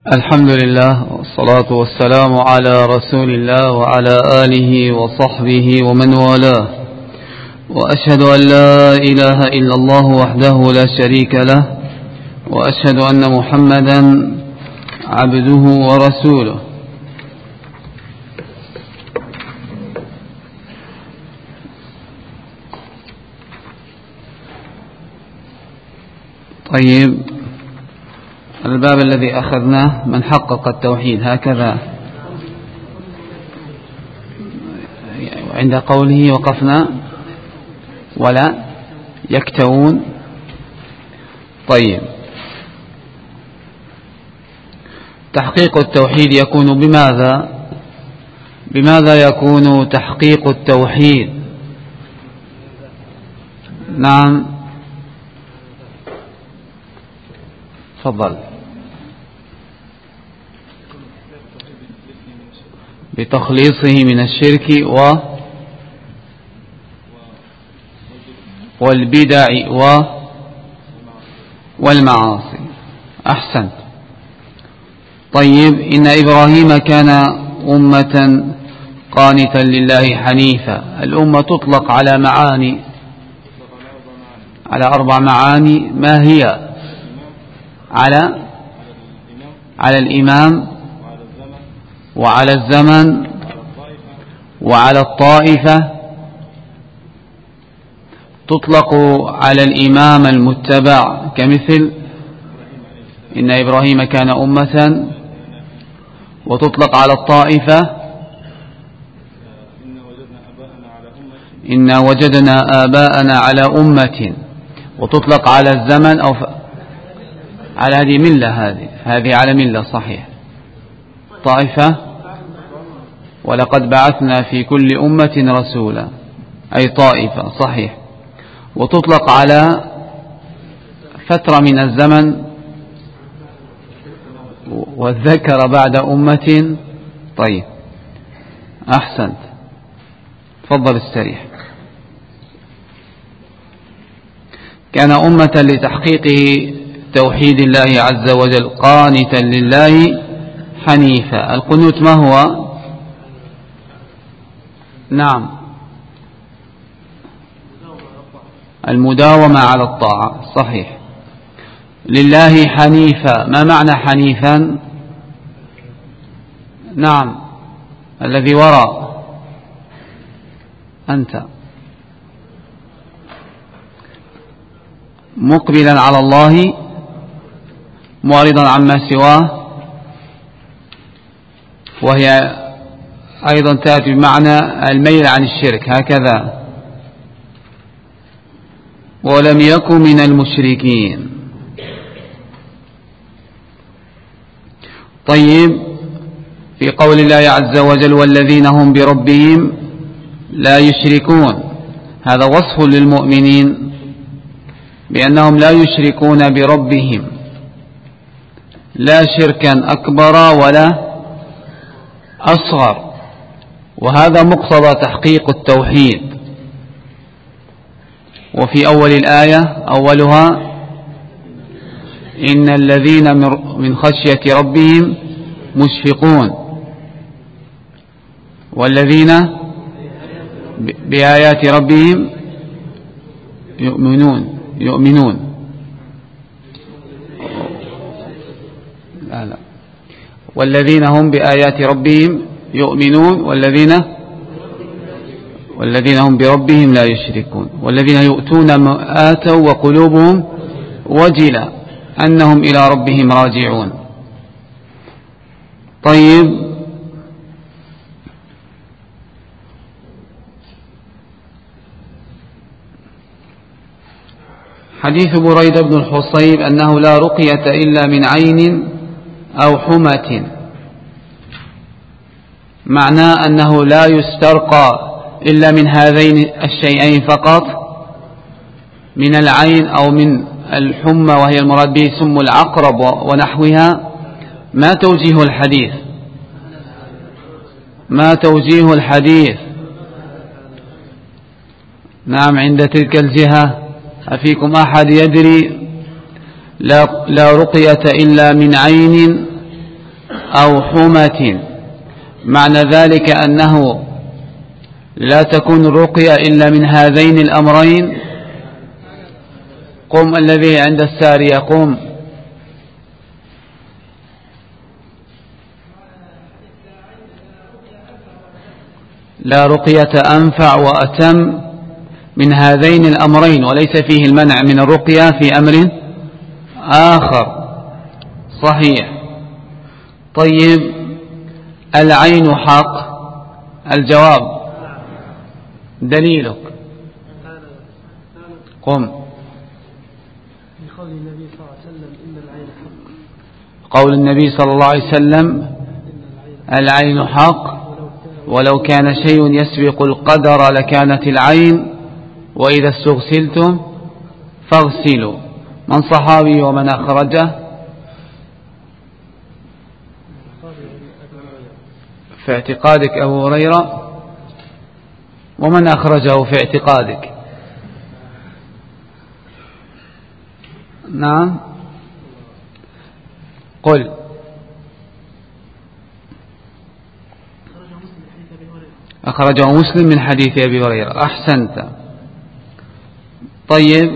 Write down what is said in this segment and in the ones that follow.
الحمد لله والصلاة والسلام على رسول الله وعلى آله وصحبه ومن والاه، وأشهد أن لا إله إلا الله وحده لا شريك له، وأشهد أن محمدا عبده ورسوله. طيب، الباب الذي أخذناه من حقق التوحيد، هكذا عند قوله وقفنا ولا يكتوون. طيب، تحقيق التوحيد يكون بماذا؟ بماذا يكون تحقيق التوحيد؟ نعم، تفضل. بتخليصه من الشرك والبدع والمعاصي. أحسنت. طيب، إن إبراهيم كان أمة قانتا لله حنيفا. الأمة تطلق على معاني، على 4 معاني. ما هي؟ على الإمام، وعلى الزمن، وعلى الطائفة. تطلق على الإمام المتبع كمثل إن إبراهيم كان أمة، وتطلق على الطائفة إنا وجدنا آباءنا على أمة، وتطلق على الزمن أو على هذه ملة، هذه على ملة صحيح. طائفة ولقد بعثنا في كل أمة رسولا، أي طائفة صحيح. وتطلق على فترة من الزمن والذكر بعد أمة. طيب، أحسنت، تفضل استريح. كان أمة لتحقيق توحيد الله عز وجل قانتا لله حنيفا. القنوت ما هو؟ نعم، المداومة على الطاعة صحيح. لله حنيفا، ما معنى حنيفا؟ نعم، الذي وراء أنت. مقبلا على الله معرضا عما سواه، وهي أيضا تأتي بمعنى الميل عن الشرك، هكذا. ولم يكن من المشركين. طيب، في قول الله عز وجل والذين هم بربهم لا يشركون، هذا وصف للمؤمنين بأنهم لا يشركون بربهم، لا شركا أكبر ولا أصغر، وهذا مقتضى تحقيق التوحيد. وفي أول الآية أولها إن الذين من خشية ربهم مشفقون، والذين بآيات ربهم يؤمنون. لا، والذين هم بآيات ربهم يؤمنون، والذين هم بربهم لا يشركون، والذين يؤتون ما آتوا وقلوبهم وجلة أنهم إلى ربهم راجعون. طيب، حديث بريدة بن الحصيب أنه لا رقية إلا من عين أو حمة، معناه أنه لا يسترقى إلا من هذين الشيئين فقط، من العين أو من الحمى، وهي المراد به سم العقرب ونحوها. ما توجيه الحديث؟ ما توجيه الحديث؟ نعم، عند تلك الجهة أفيكم أحد يدري؟ لا رقية إلا من عين أو حمة. معنى ذلك أنه لا تكون الرقية إلا من هذين الأمرين. قم الذي عند السارية قم. لا رقية أنفع وأتم من هذين الأمرين، وليس فيه المنع من الرقية في أمر آخر. صحيح. طيب العين حق، الجواب دليلك. قم. قول النبي صلى الله عليه وسلم إن العين حق. قول النبي صلى الله عليه وسلم العين حق، ولو كان شيء يسبق القدر لكانت العين، وإذا استغسلتم فاغسلوا. من صحابي ومن أخرجه؟ في اعتقادك أبو هريرة، ومن أخرجه في اعتقادك؟ نعم قل. أخرجه مسلم من حديث أبي هريرة. أحسنت. طيب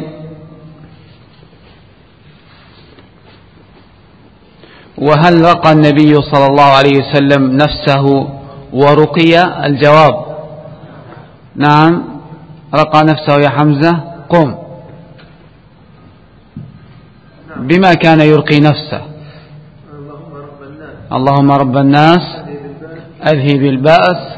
وهل رقى النبي صلى الله عليه وسلم نفسه ورقي؟ الجواب نعم رقى نفسه. يا حمزة قم. بما كان يرقي نفسه؟ اللهم رب الناس أذهب البأس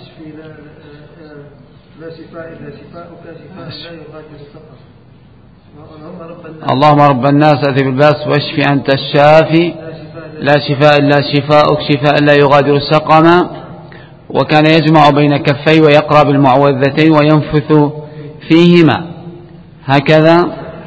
اللهم رب الناس أذهب البأس واشف أنت الشافي لا شفاء إلا شفاؤك شفاء لا يغادر سقما. وكان يجمع بين كفيه ويقرأ بالمعوذتين وينفث فيهما هكذا.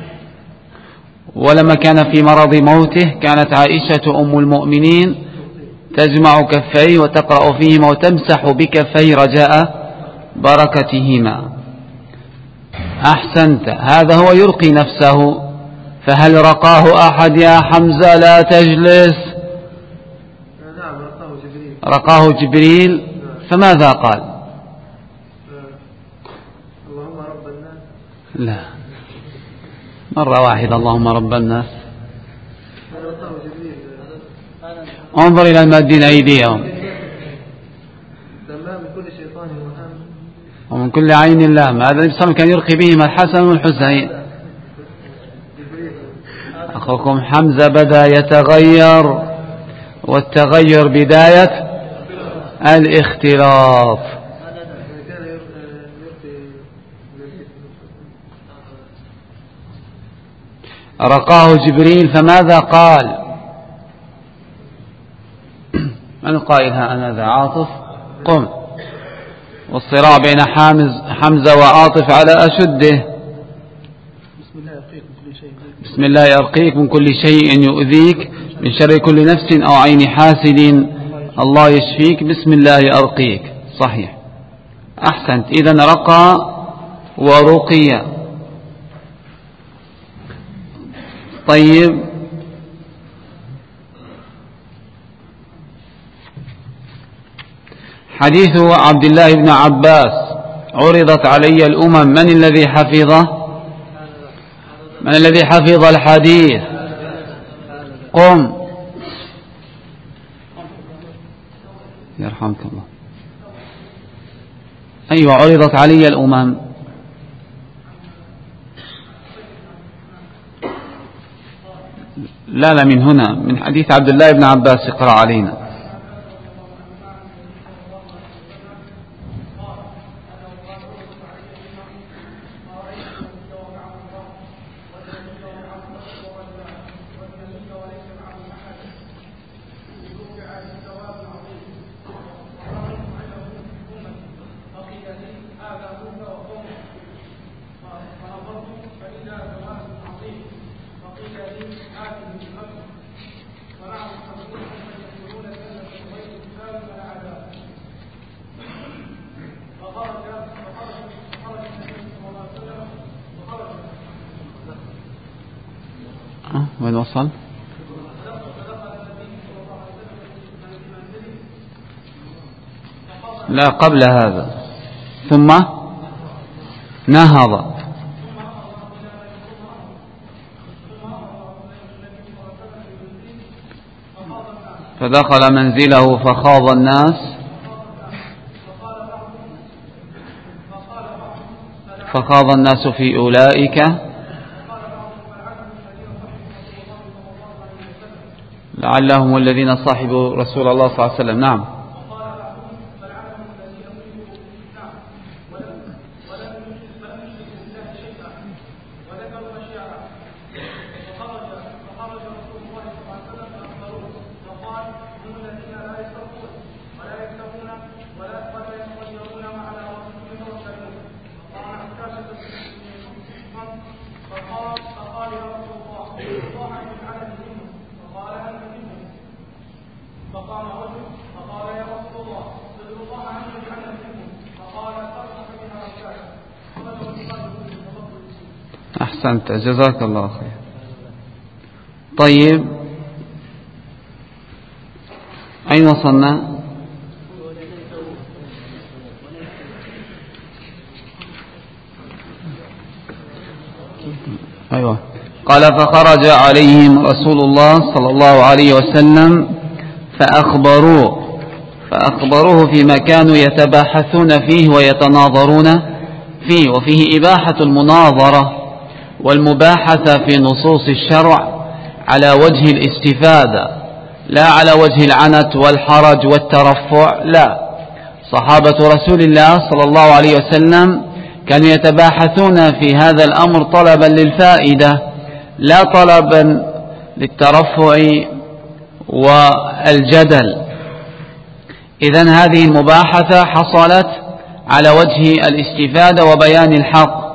ولما كان في مرض موته كانت عائشة أم المؤمنين تجمع كفيه وتقرأ فيهما وتمسح بكفيه رجاء بركتهما. أحسنت. هذا هو يرقي نفسه. فهل رقاه أحد يا حمزة؟ لا تجلس. رقاه جبريل. فماذا قال؟ اللهم رب الناس. لا، مرة واحدة اللهم رب الناس. انظر إلى المادين أيديهم. ومن كل عين لام. هذا النبي كان يرقي بهما الحسن والحسين. أخوكم حمزة بدأ يتغير، والتغير بداية الاختلاف. رقاه جبريل. فماذا قال؟ من القائل؟ ها أنا ذا عاطف قم. والصراع بين حمزة وعاطف على أشده. بسم الله يرقيك من كل شيء يؤذيك من شر كل نفس أو عين حاسد الله يشفيك بسم الله أرقيك. صحيح. أحسنت. إذن رقى ورقي. طيب حديث عبد الله بن عباس عرضت علي الأمم. من الذي حفظه؟ من الذي حفظ الحديث؟ قم. يرحمك الله. أيوة عرضت علي الأمم. لا من هنا، من حديث عبد الله بن عباس. اقرأ علينا. وين وصل؟ لا قبل هذا، ثم نهض. فدخل منزله فخاض الناس، فخاض الناس في أولئك لعلهم الذين صاحبوا رسول الله صلى الله عليه وسلم. نعم. أحسنت، جزاك الله خير. طيب، أين وصلنا؟ أيوة. قال فخرج عليهم رسول الله صلى الله عليه وسلم فأخبروه فيما كانوا يتباحثون فيه ويتناظرون فيه، وفيه إباحة المناظرة والمباحثة في نصوص الشرع على وجه الاستفادة، لا على وجه العنت والحرج والترفع. لا، صحابة رسول الله صلى الله عليه وسلم كانوا يتباحثون في هذا الأمر طلبا للفائدة، لا طلبا للترفع والجدل. إذن هذه المباحثة حصلت على وجه الاستفادة وبيان الحق.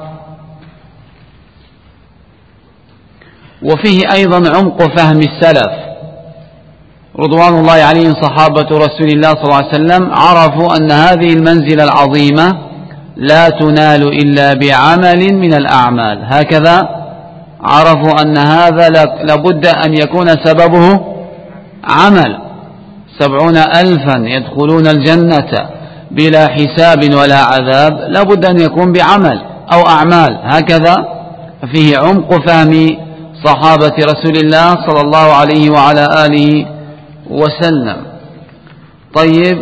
وفيه أيضا عمق فهم السلف رضوان الله عليهم، صحابة رسول الله صلى الله عليه وسلم عرفوا أن هذه المنزلة العظيمة لا تنال إلا بعمل من الأعمال. هكذا عرفوا أن هذا لابد أن يكون سببه عمل. 70,000 يدخلون الجنة بلا حساب ولا عذاب، لابد أن يكون بعمل أو أعمال. هكذا فيه عمق فهم صحابة رسول الله صلى الله عليه وعلى آله وسلم. طيب،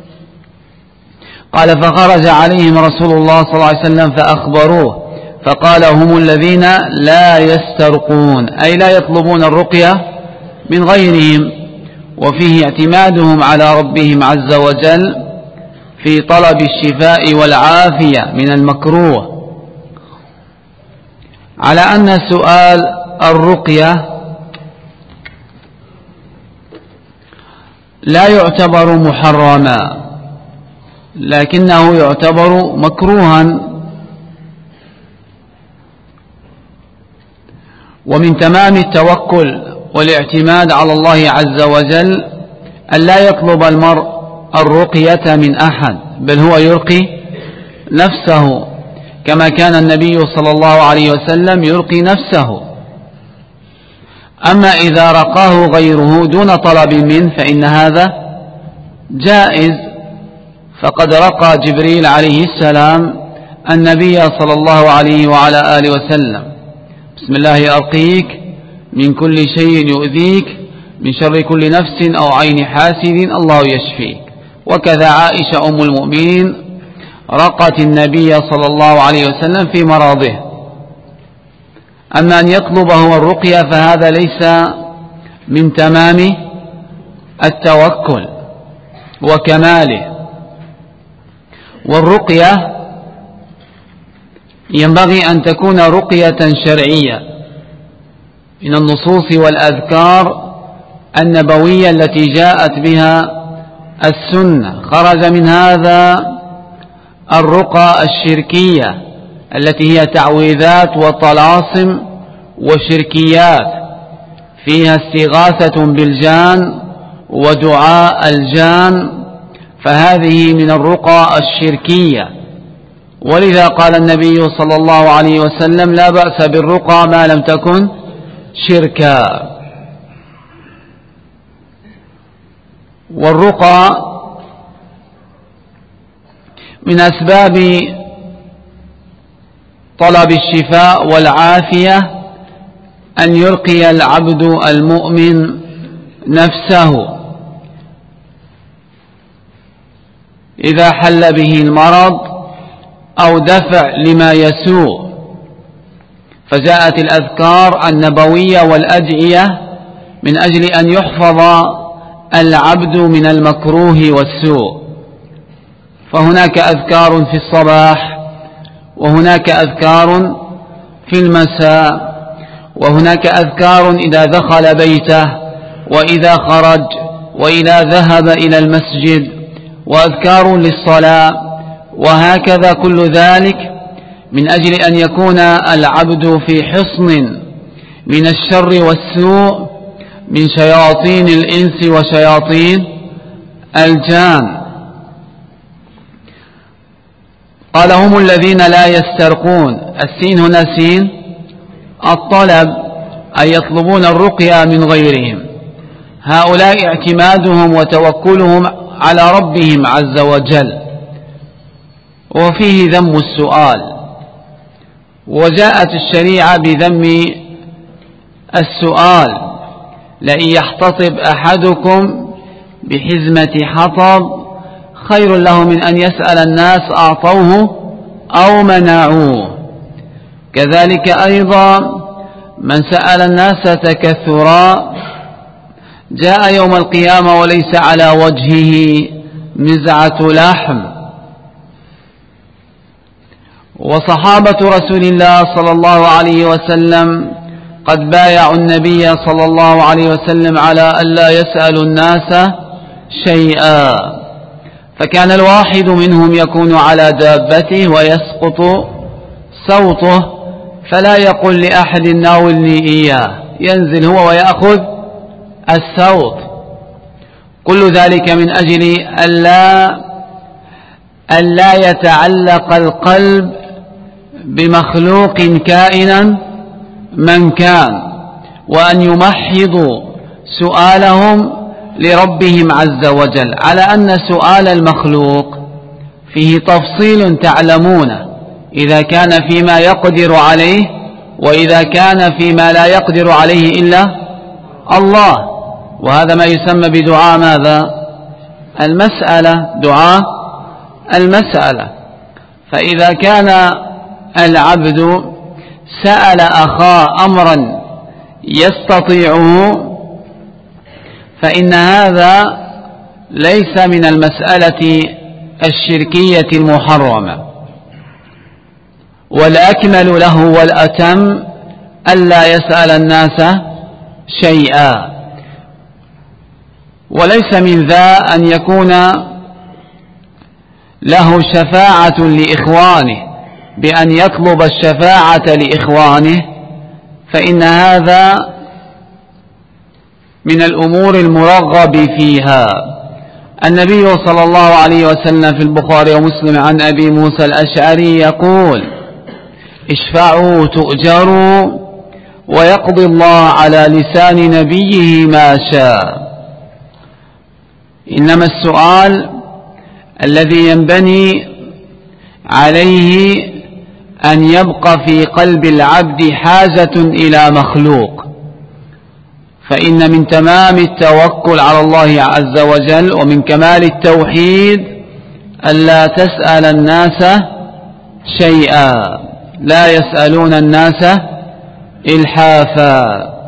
قال فخرج عليهم رسول الله صلى الله عليه وسلم فأخبروه فقال هم الذين لا يسترقون، أي لا يطلبون الرقية من غيرهم، وفيه اعتمادهم على ربهم عز وجل في طلب الشفاء والعافية من المكروه، على أن سؤال الرقية لا يعتبر محرما لكنه يعتبر مكروها. ومن تمام التوكل والاعتماد على الله عز وجل أن لا يطلب المرء الرقية من أحد، بل هو يرقي نفسه كما كان النبي صلى الله عليه وسلم يرقي نفسه. أما إذا رقاه غيره دون طلب منه فإن هذا جائز، فقد رقى جبريل عليه السلام النبي صلى الله عليه وعلى آله وسلم: بسم الله أرقيك من كل شيء يؤذيك، من شر كل نفس أو عين حاسد الله يشفيك. وكذا عائشة أم المؤمنين رقت النبي صلى الله عليه وسلم في مرضه. أما أن يطلب هو الرقية فهذا ليس من تمام التوكل وكماله. والرقية ينبغي أن تكون رقية شرعية من النصوص والأذكار النبوية التي جاءت بها السنة. خرج من هذا الرقى الشركية التي هي تعويذات وطلاسم وشركيات فيها استغاثة بالجان ودعاء الجان، فهذه من الرقى الشركية. ولذا قال النبي صلى الله عليه وسلم: لا بأس بالرقى ما لم تكن شركا. والرقى من أسباب طلب الشفاء والعافية أن يلقي العبد المؤمن نفسه إذا حل به المرض أو دفع لما يسوء، فجاءت الأذكار النبوية والأدعية من أجل أن يحفظ العبد من المكروه والسوء. فهناك أذكار في الصباح، وهناك أذكار في المساء، وهناك أذكار إذا دخل بيته وإذا خرج وإذا ذهب إلى المسجد، وأذكار للصلاة، وهكذا كل ذلك من أجل أن يكون العبد في حصن من الشر والسوء من شياطين الإنس وشياطين الجان. قال هم الذين لا يسترقون، السين هنا سين الطلب، أي يطلبون الرقية من غيرهم. هؤلاء اعتمادهم وتوكلهم على ربهم عز وجل، وفيه ذم السؤال، وجاءت الشريعة بذم السؤال. لئن يحتطب أحدكم بحزمة حطب خير له من أن يسأل الناس أعطوه أو منعوه. كذلك أيضا من سأل الناس تكثرا جاء يوم القيامة وليس على وجهه نزعة لحم. وصحابة رسول الله صلى الله عليه وسلم قد بايعوا النبي صلى الله عليه وسلم على ألا يسأل الناس شيئا، فكان الواحد منهم يكون على دابته ويسقط صوته فلا يقول لأحد ناولني إياه، ينزل هو ويأخذ الصوت. كل ذلك من أجل ألا يتعلق القلب بمخلوق كائنا من كان، وأن يمحضوا سؤالهم لربهم عز وجل، على أن سؤال المخلوق فيه تفصيل تعلمونه، إذا كان فيما يقدر عليه، وإذا كان فيما لا يقدر عليه إلا الله. وهذا ما يسمى بدعاء ماذا؟ المسألة، دعاء المسألة. فإذا كان العبد سأل أخاه أمرا يستطيعه فإن هذا ليس من المسألة الشركية المحرمة، والأكمل له والأتم ألا يسأل الناس شيئا. وليس من ذا أن يكون له شفاعة لإخوانه بأن يطلب الشفاعة لإخوانه، فإن هذا من الأمور المرغب فيها. النبي صلى الله عليه وسلم في البخاري ومسلم عن أبي موسى الأشعري يقول: اشفعوا تؤجروا ويقضي الله على لسان نبيه ما شاء. إنما السؤال الذي ينبني عليه أن يبقى في قلب العبد حاجة إلى مخلوق، فإن من تمام التوكل على الله عز وجل ومن كمال التوحيد ألا تسأل الناس شيئا، لا يسألون الناس إلحافا.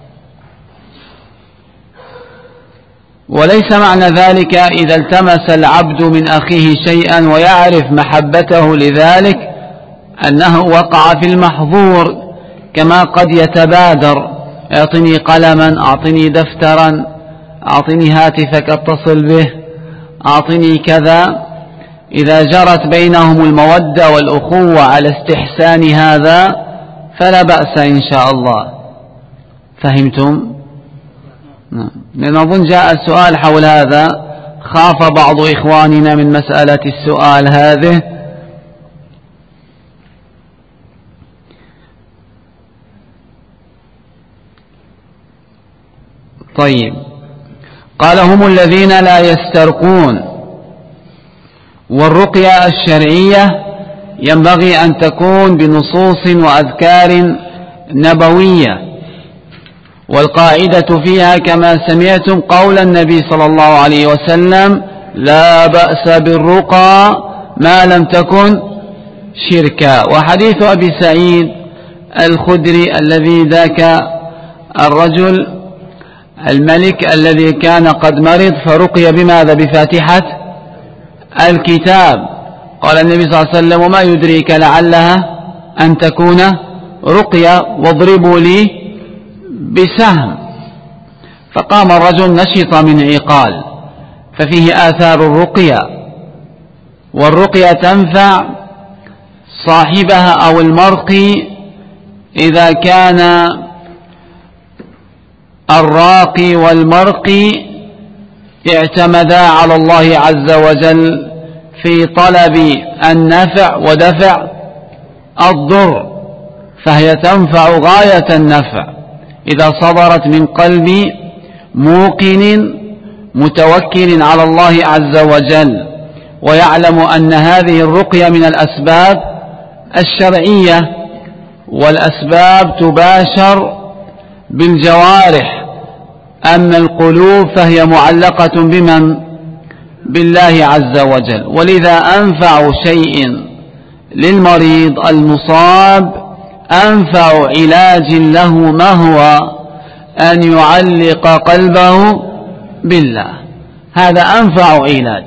وليس معنى ذلك إذا التمس العبد من أخيه شيئا ويعرف محبته لذلك أنه وقع في المحظور، كما قد يتبادر: أعطني قلما، أعطني دفترا، أعطني هاتفك اتصل به، أعطني كذا. إذا جرت بينهم المودة والأخوة على استحسان هذا فلا بأس إن شاء الله. فهمتم؟ لأن أظن جاء السؤال حول هذا، خاف بعض إخواننا من مسألة السؤال هذه. طيب، قال: هم الذين لا يسترقون والرقية الشرعية ينبغي أن تكون بنصوص وأذكار نبوية، والقاعدة فيها كما سمعتم قول النبي صلى الله عليه وسلم: لا بأس بالرقى ما لم تكن شركا. وحديث أبي سعيد الخدري الذي ذاك الرجل الملك الذي كان قد مرض فرقي بماذا؟ بفاتحة الكتاب. قال النبي صلى الله عليه وسلم: وما يدريك لعلها أن تكون رقية، واضربوا لي بسهم. فقام الرجل نشط من عقال، ففيه آثار الرقية. والرقية تنفع صاحبها أو المرقي إذا كان الراقي والمرقي اعتمدا على الله عز وجل في طلب النفع ودفع الضر، فهي تنفع غاية النفع إذا صدرت من قلب موقن متوكل على الله عز وجل، ويعلم أن هذه الرقية من الأسباب الشرعية، والأسباب تباشر بالجوارح، أما القلوب فهي معلقة بمن؟ بالله عز وجل. ولذا أنفع شيء للمريض المصاب، أنفع علاج له ما هو؟ أن يعلق قلبه بالله، هذا أنفع علاج.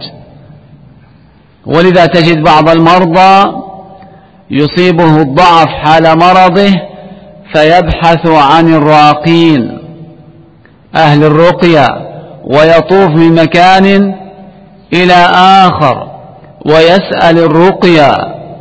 ولذا تجد بعض المرضى يصيبه الضعف حال مرضه فيبحث عن الراقين أهل الرقية، ويطوف من مكان إلى آخر ويسأل الرقية،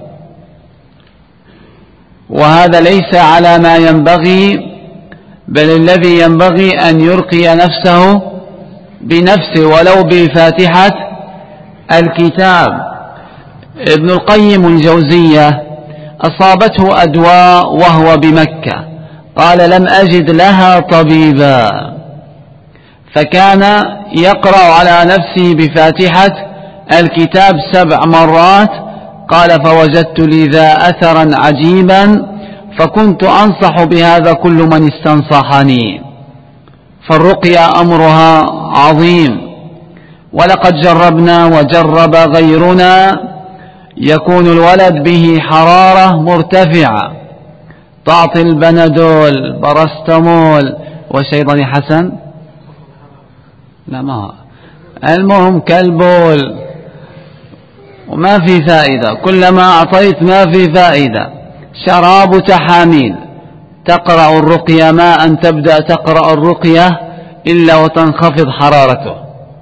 وهذا ليس على ما ينبغي، بل الذي ينبغي أن يرقي نفسه بنفسه ولو بفاتحة الكتاب. ابن القيم الجوزية أصابته أدواء وهو بمكة، قال: لم أجد لها طبيبا، فكان يقرأ على نفسه بفاتحة الكتاب 7 مرات. قال: فوجدت لي ذا أثرا عجيبا، فكنت أنصح بهذا كل من استنصحني. فالرقية أمرها عظيم، ولقد جربنا وجرب غيرنا، يكون الولد به حرارة مرتفعة، تعطي البنادول برستمول وشيطان حسن، لا ما المهم كالبول، وما في فائدة، كلما أعطيت ما في فائدة. شراب تحاميل، تقرأ الرقية ما أن تبدأ تقرأ الرقية إلا وتنخفض حرارته.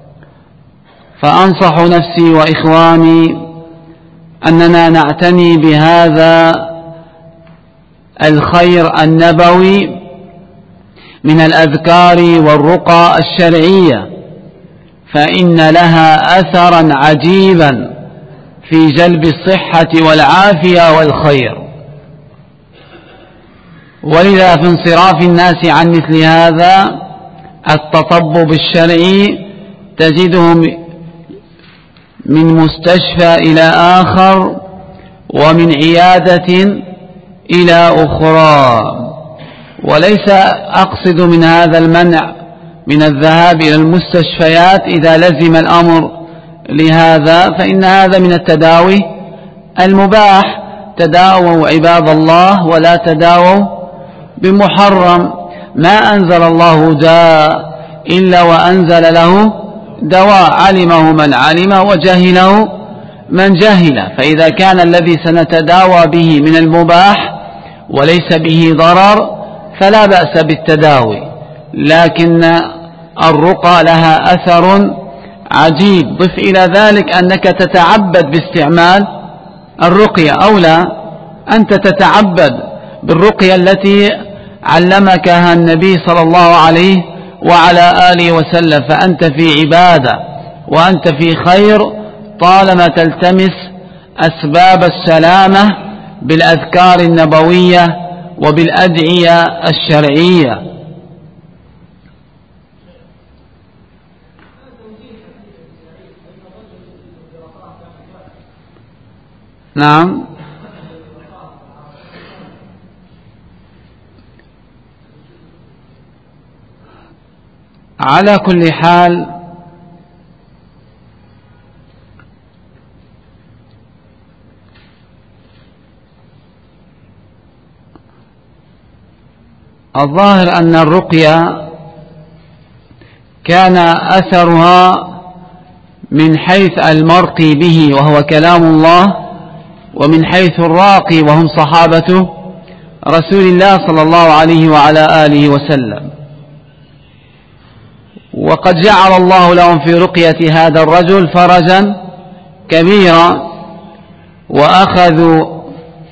فأنصح نفسي وإخواني أننا نعتني بهذا الخير النبوي من الأذكار والرقى الشرعية، فإن لها أثرا عجيبا في جلب الصحة والعافية والخير. ولذا في انصراف الناس عن مثل هذا التطبب الشرعي تجدهم من مستشفى إلى آخر ومن عيادة إلى أخرى. وليس أقصد من هذا المنع من الذهاب إلى المستشفيات إذا لزم الأمر لهذا، فإن هذا من التداوي المباح. تداووا عباد الله ولا تداووا بمحرم. ما أنزل الله داء إلا وأنزل له دواء، علمه من علم وجهله من جهل. فإذا كان الذي سنتداوى به من المباح وليس به ضرر فلا بأس بالتداوي، لكن الرقى لها أثر عجيب. ضف إلى ذلك أنك تتعبد باستعمال الرقية، أو لا أنت تتعبد بالرقية التي علمكها النبي صلى الله عليه وعلى آله وسلم، فأنت في عبادة وأنت في خير طالما تلتمس أسباب السلامة بالأذكار النبوية وبالأدعية الشرعية. نعم. على كل حال الظاهر أن الرقية كان أثرها من حيث المرقي به وهو كلام الله، ومن حيث الراقي وهم صحابة رسول الله صلى الله عليه وعلى آله وسلم. وقد جعل الله لهم في رقية هذا الرجل فرجا كبيرا، وأخذوا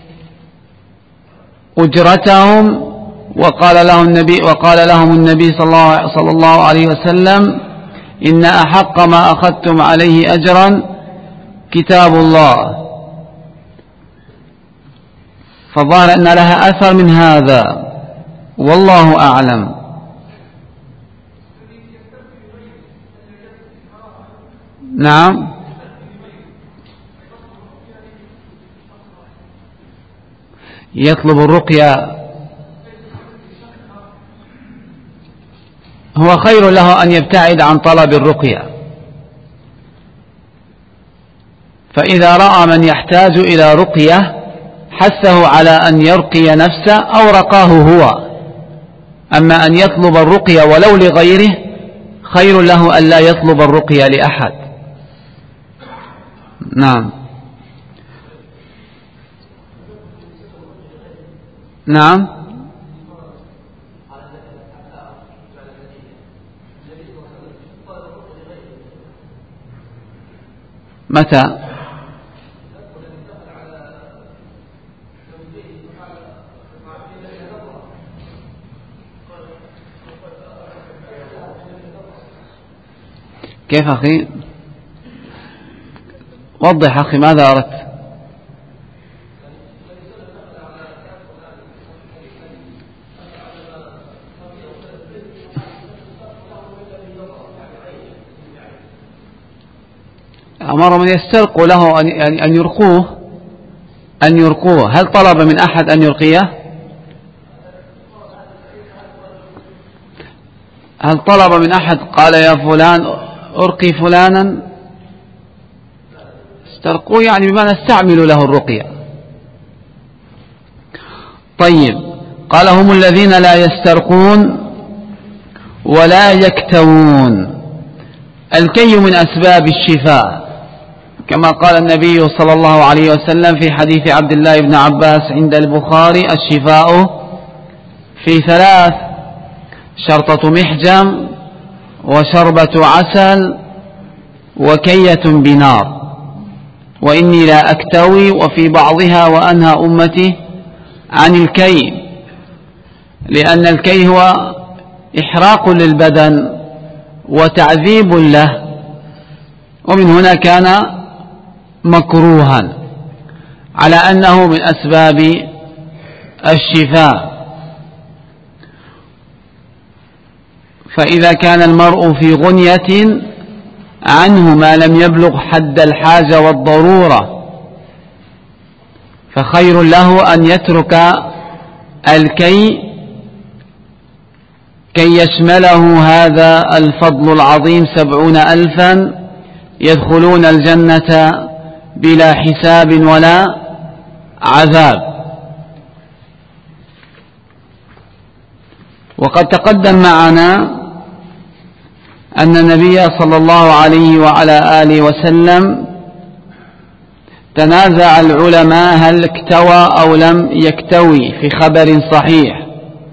أجرتهم، وقال لهم النبي صلى الله عليه وسلم: إن أحق ما أخذتم عليه أجرا كتاب الله. فظهر أن لها أثر من هذا، والله أعلم. نعم. يطلب الرقية، هو خير له أن يبتعد عن طلب الرقية، فإذا رأى من يحتاج إلى رقية حثه على أن يرقي نفسه أو رقاه هو. أما أن يطلب الرقية ولو لغيره خير له أن لا يطلب الرقية لأحد. نعم. نعم. متى؟ كيف أخي؟ وضح أخي، ماذا أردت؟ أمر من يسترق له أن يرقوه. هل طلب من أحد أن يرقيه؟ هل طلب من أحد قال يا فلان أرقي فلانا؟ استرقوه يعني بمعنى استعملوا له الرقية. طيب، قال: هم الذين لا يسترقون ولا يكتوون. الكي من أسباب الشفاء، كما قال النبي صلى الله عليه وسلم في حديث عبد الله بن عباس عند البخاري: الشفاء في 3: شرطة محجم، وشربة عسل، وكية بنار. وإني لا أكتوي، وفي بعضها: وأنهى أمتي عن الكي، لأن الكي هو إحراق للبدن وتعذيب له، ومن هنا كان مكروها على أنه من أسباب الشفاء. فإذا كان المرء في غنية عنه ما لم يبلغ حد الحاجة والضرورة، فخير له أن يترك الكي كي يشمله هذا الفضل العظيم: 70,000 يدخلون الجنة بلا حساب ولا عذاب. وقد تقدم معنا أن النبي صلى الله عليه وعلى آله وسلم تنازع العلماء هل اكتوى أو لم يكتوي في خبر صحيح،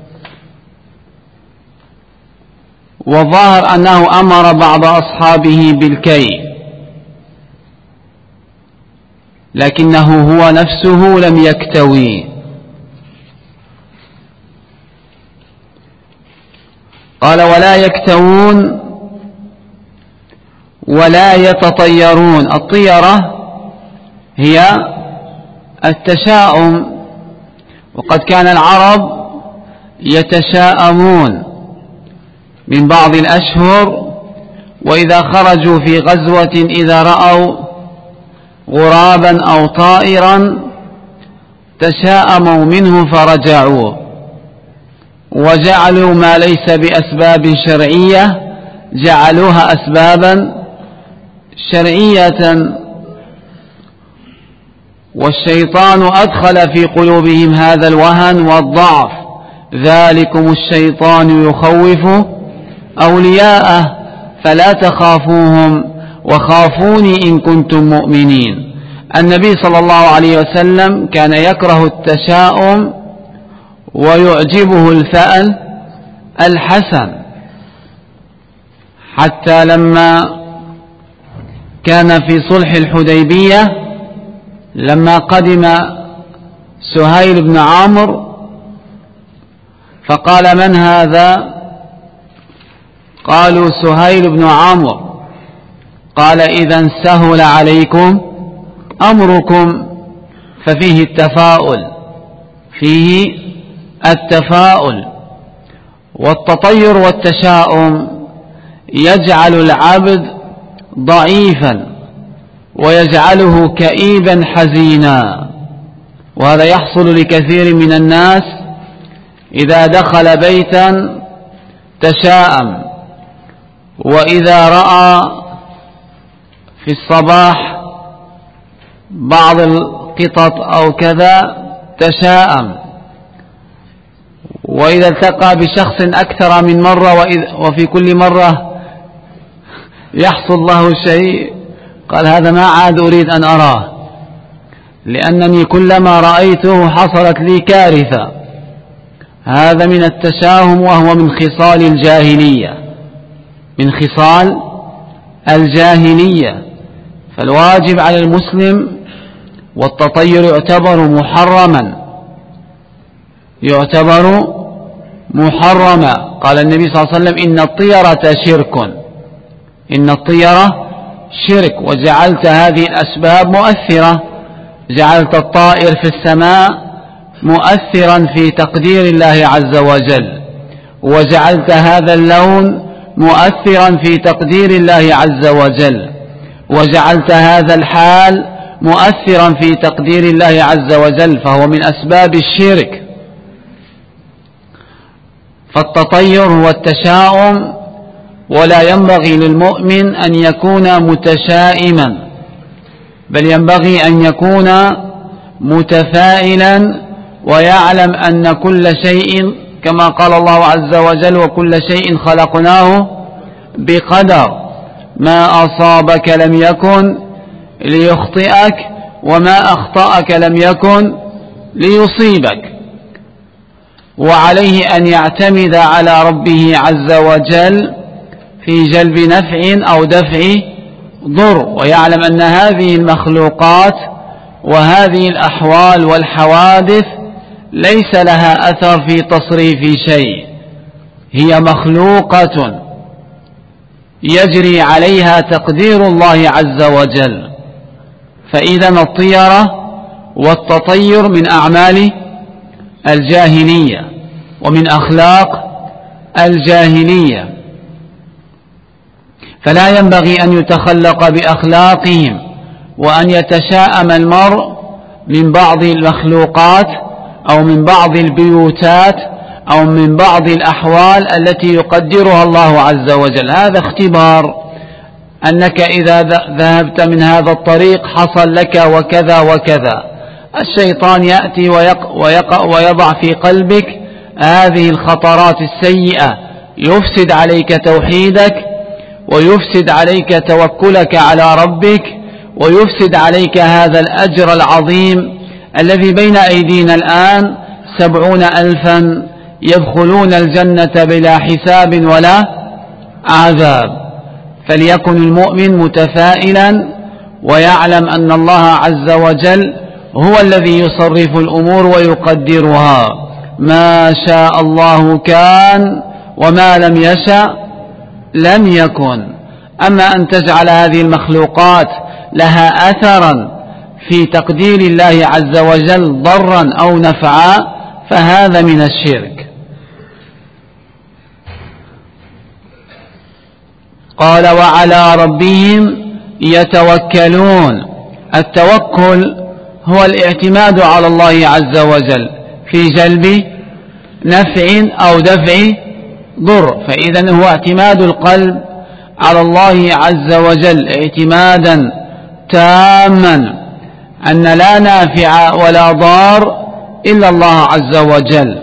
وظاهر أنه أمر بعض أصحابه بالكي، لكنه هو نفسه لم يكتوي. قال: ولا يكتوون ولا يتطيرون. الطيرة هي التشاؤم، وقد كان العرب يتشاءمون من بعض الأشهر، وإذا خرجوا في غزوة إذا رأوا غرابا أو طائرا تشاءموا منه فرجعوا، وجعلوا ما ليس بأسباب شرعية جعلوها أسبابا شرعية، والشيطان أدخل في قلوبهم هذا الوهن والضعف. ذلكم الشيطان يخوف أولياءه فلا تخافوهم وخافوني إن كنتم مؤمنين. النبي صلى الله عليه وسلم كان يكره التشاؤم ويعجبه الفأل الحسن، حتى لما كان في صلح الحديبية لما قدم سهيل بن عمرو فقال: من هذا؟ قالوا: سهيل بن عمرو. قال: إذا سهل عليكم أمركم. ففيه التفاؤل، فيه التفاؤل. والتطير والتشاؤم يجعل العبد ضعيفا ويجعله كئيبا حزينا، وهذا يحصل لكثير من الناس إذا دخل بيتا تشاءم، وإذا رأى في الصباح بعض القطط أو كذا تشاءم، وإذا التقى بشخص أكثر من مرة وفي كل مرة يحصل له شيء قال: هذا ما عاد أريد أن أراه، لأنني كلما رأيته حصلت لي كارثة. هذا من التشاؤم، وهو من خصال الجاهلية، من خصال الجاهلية. فالواجب على المسلم، والتطير يعتبر محرما، يعتبر محرما. قال النبي صلى الله عليه وسلم: إن الطيرة شرك، إن الطيرة شرك. وجعلت هذه الأسباب مؤثرة، جعلت الطائر في السماء مؤثرا في تقدير الله عز وجل، وجعلت هذا اللون مؤثرا في تقدير الله عز وجل، وجعلت هذا الحال مؤثرا في تقدير الله عز وجل، فهو من أسباب الشرك. فالتطير هو التشاؤم، ولا ينبغي للمؤمن أن يكون متشائما، بل ينبغي أن يكون متفائلا ويعلم أن كل شيء كما قال الله عز وجل: وكل شيء خلقناه بقدر، ما أصابك لم يكن ليخطئك وما أخطأك لم يكن ليصيبك. وعليه أن يعتمد على ربه عز وجل في جلب نفع أو دفع ضر، ويعلم أن هذه المخلوقات وهذه الأحوال والحوادث ليس لها أثر في تصريف شيء، هي مخلوقة يجري عليها تقدير الله عز وجل. فإذا الطيرة والتطير من أعمال الجاهلية ومن أخلاق الجاهلية، فلا ينبغي أن يتخلق بأخلاقهم وأن يتشاءم المرء من بعض المخلوقات أو من بعض البيوتات أو من بعض الأحوال التي يقدرها الله عز وجل. هذا اختبار، أنك إذا ذهبت من هذا الطريق حصل لك وكذا وكذا. الشيطان يأتي ويضع في قلبك هذه الخطرات السيئة، يفسد عليك توحيدك، ويفسد عليك توكلك على ربك، ويفسد عليك هذا الأجر العظيم الذي بين أيدينا الآن 70,000 يدخلون الجنة بلا حساب ولا عذاب. فليكن المؤمن متفائلا ويعلم أن الله عز وجل هو الذي يصرف الأمور ويقدرها، ما شاء الله كان وما لم يشأ لم يكن. أما أن تجعل هذه المخلوقات لها أثرا في تقدير الله عز وجل ضرا أو نفعا فهذا من الشرك. قال: وعلى ربهم يتوكلون، التوكل هو الاعتماد على الله عز وجل في جلب نفع أو دفع ضر، فإذا هو اعتماد القلب على الله عز وجل اعتمادا تاما أن لا نافع ولا ضار إلا الله عز وجل.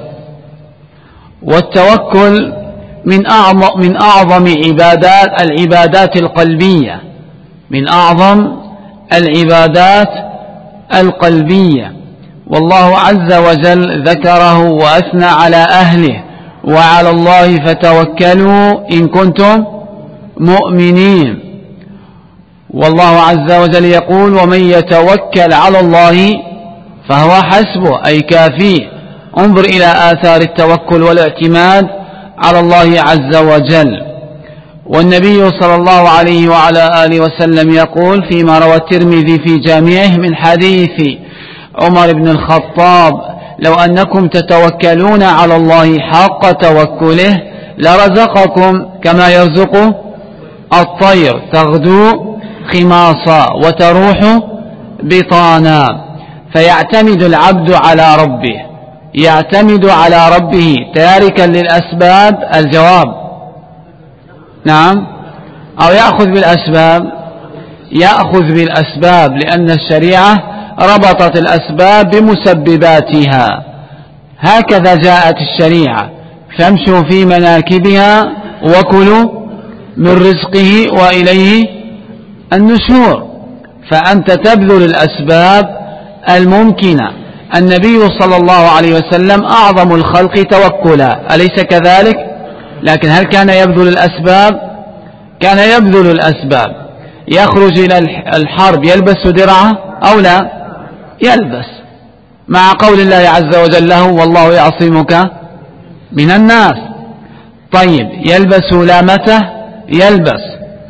والتوكل من أعظم العبادات القلبية، من أعظم العبادات القلبية، والله عز وجل ذكره وأثنى على أهله: وعلى الله فتوكلوا إن كنتم مؤمنين. والله عز وجل يقول: ومن يتوكل على الله فهو حسبه، أي كافيه. انظر إلى آثار التوكل والاعتماد على الله عز وجل. والنبي صلى الله عليه وعلى آله وسلم يقول فيما روى الترمذي في جامعه من حديث عمر بن الخطاب: لو أنكم تتوكلون على الله حق توكله لرزقكم كما يرزق الطير تغدو خماصا وتروح بطانا. فيعتمد العبد على ربه، يعتمد على ربه تاركا للأسباب. الجواب نعم. أو يأخذ بالأسباب، يأخذ بالأسباب، لأن الشريعة ربطت الأسباب بمسبباتها. هكذا جاءت الشريعة: فامشوا في مناكبها وكلوا من رزقه وإليه النشور. فأنت تبذل الأسباب الممكنة. النبي صلى الله عليه وسلم أعظم الخلق توكلا، أليس كذلك؟ لكن هل كان يبذل الأسباب؟ كان يبذل الأسباب. يخرج إلى الحرب يلبس درعه أو لا؟ يلبس، مع قول الله عز وجل له: والله يعصمك من الناس. طيب، يلبس لامته، يلبس،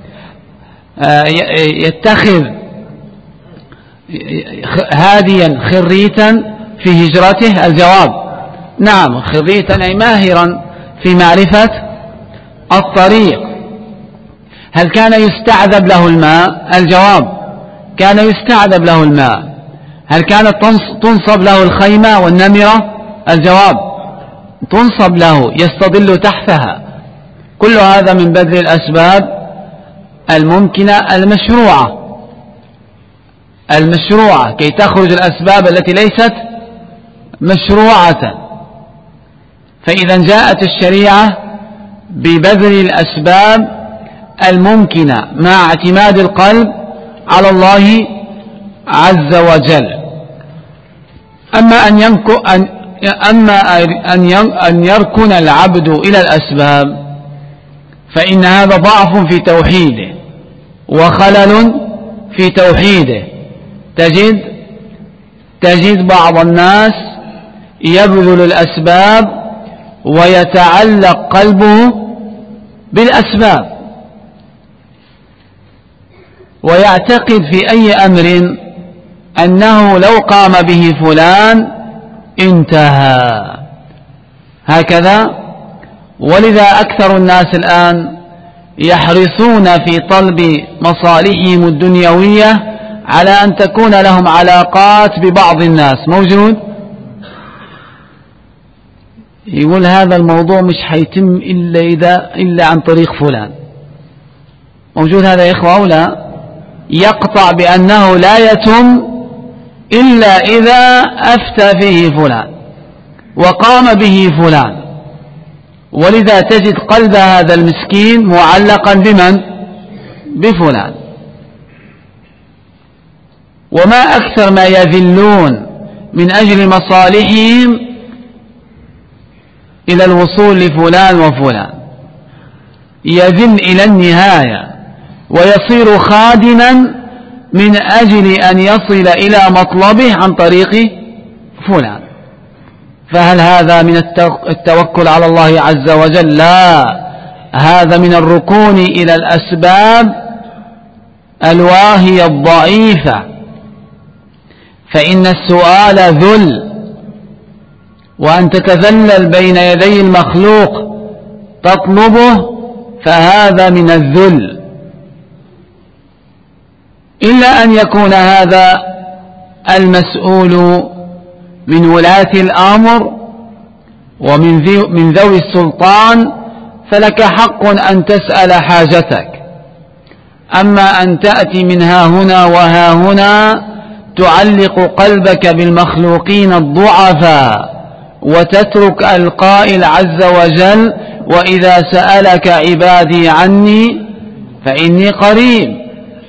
يتخذ هاديا خريتا في هجرته. الجواب نعم، خريتا أي ماهرا في معرفة الطريق. هل كان يستعذب له الماء؟ الجواب كان يستعذب له الماء. هل كانت تنصب له الخيمة والنمرة؟ الجواب تنصب له، يستظل تحتها. كل هذا من بذل الأسباب الممكنة المشروعة كي تخرج الأسباب التي ليست مشروعة. فإذا جاءت الشريعة ببذل الأسباب الممكنة مع اعتماد القلب على الله عز وجل. أما أن يركن العبد إلى الأسباب فإن هذا ضعف في توحيده وخلل في توحيده. تجد بعض الناس يبذل الأسباب ويتعلق قلبه بالأسباب، ويعتقد في أي أمر أنه لو قام به فلان انتهى، هكذا. ولذا أكثر الناس الآن يحرصون في طلب مصالحهم الدنيوية على أن تكون لهم علاقات ببعض الناس. موجود يقول هذا الموضوع مش حيتم إلا عن طريق فلان. موجود هذا يا إخوة أو لا؟ يقطع بأنه لا يتم إلا إذا أفتى فيه فلان وقام به فلان. ولذا تجد قلب هذا المسكين معلقا بمن؟ بفلان. وما أكثر ما يذلون من أجل مصالحهم إلى الوصول لفلان وفلان، يذل إلى النهاية ويصير خادما من أجل أن يصل إلى مطلبه عن طريق فلان. فهل هذا من التوكل على الله عز وجل؟ لا، هذا من الركون إلى الأسباب الواهية الضعيفة. فإن السؤال ذل، وأن تتذلل بين يدي المخلوق تطلبه، فهذا من الذل. إلا أن يكون هذا المسؤول من ولاة الأمر ومن ذوي السلطان، فلك حق أن تسأل حاجتك. أما أن تأتي من ها هنا وها هنا تعلق قلبك بالمخلوقين الضعفاء وتترك القائل عز وجل: وإذا سألك عبادي عني فإني قريب.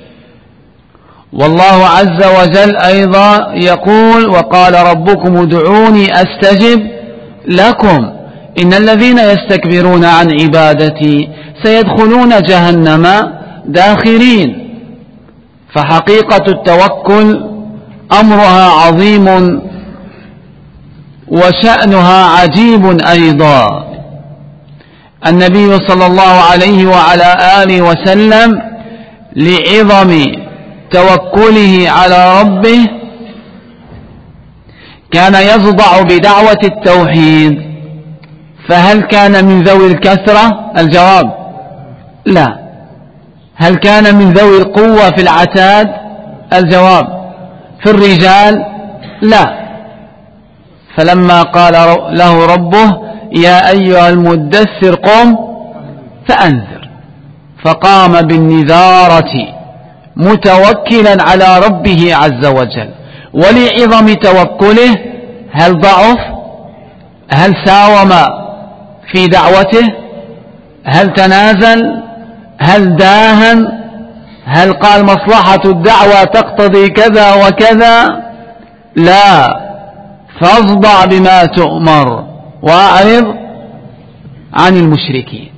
والله عز وجل أيضا يقول: وقال ربكم ادعوني أستجب لكم إن الذين يستكبرون عن عبادتي سيدخلون جهنم داخرين. فحقيقة التوكل أمرها عظيم وشأنها عجيب أيضا. النبي صلى الله عليه وعلى آله وسلم لعظم توكله على ربه كان يصدع بدعوة التوحيد. فهل كان من ذوي الكثرة؟ الجواب لا. هل كان من ذوي القوة في العتاد؟ الجواب في الرجال لا. فلما قال له ربه: يا أيها المدثر قم فأنذر، فقام بالنذارة متوكلا على ربه عز وجل. ولعظم توكله هل ضعف؟ هل ساوم في دعوته؟ هل تنازل؟ هل داهن؟ هل قال مصلحة الدعوة تقتضي كذا وكذا؟ لا. فاصدع بما تؤمر وأعرض عن المشركين.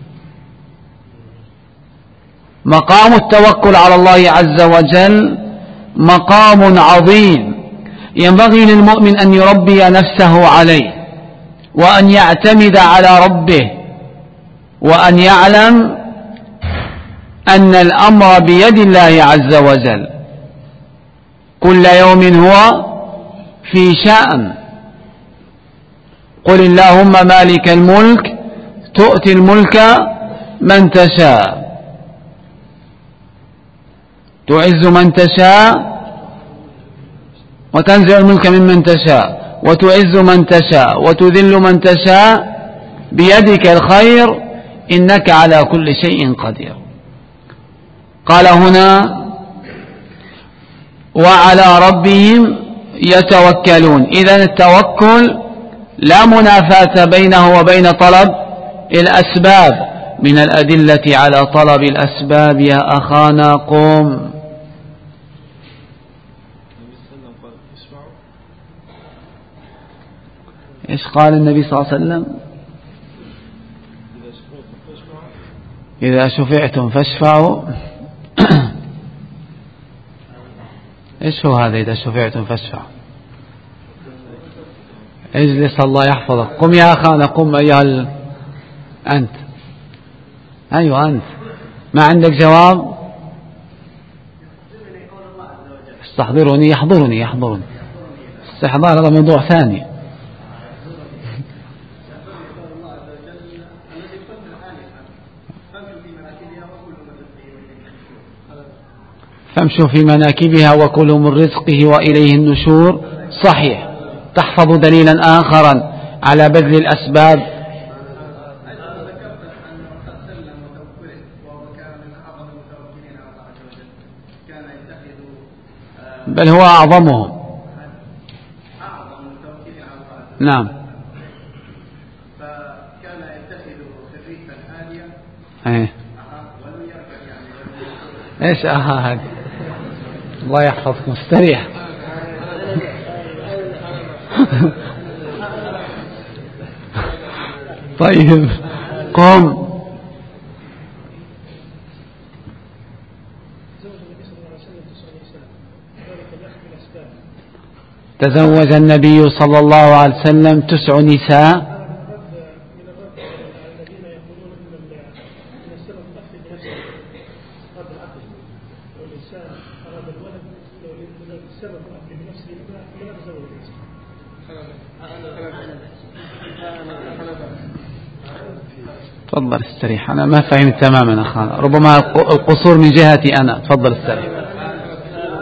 مقام التوكل على الله عز وجل مقام عظيم ينبغي للمؤمن أن يربي نفسه عليه، وأن يعتمد على ربه، وأن يعلم أن الأمر بيد الله عز وجل، كل يوم هو في شأن. قل اللهم مالك الملك تؤتي الملك من تشاء، تعز من تشاء وتنزع الملك ممن تشاء، وتعز من تشاء وتذل من تشاء، بيدك الخير إنك على كل شيء قدير. قال هنا: وعلى ربهم يتوكلون. إذن التوكل لا منافاة بينه وبين طلب الأسباب. من الأدلة على طلب الأسباب يا أخانا قم. إيش قال النبي صلى الله عليه وسلم؟ إذا شفعتم فاشفعوا. إيش هو هذا إذا شفعتم فاشفعوا؟ اجلس الله يحفظك. قم يا أخانا قم. أيها أنت، أيوة أنت، ما عندك جواب؟ استحضرني. يحضرني استحضار هذا موضوع ثاني. فامشوا في مناكبها وكلوا من رزقه وإليه النشور. صحيح. تحفظ دليلا آخرا على بذل الأسباب. بل هو أعظمهم. نعم. فكان يتخذ خريفا عاليا. ايش هذه؟ الله يحفظكم. استريح. طيب قم. تزوج النبي صلى الله عليه وسلم 9 نساء. تفضل استريح. أنا ما فهمت تماما أخانا، ربما القصور من جهتي أنا. تفضل استريح.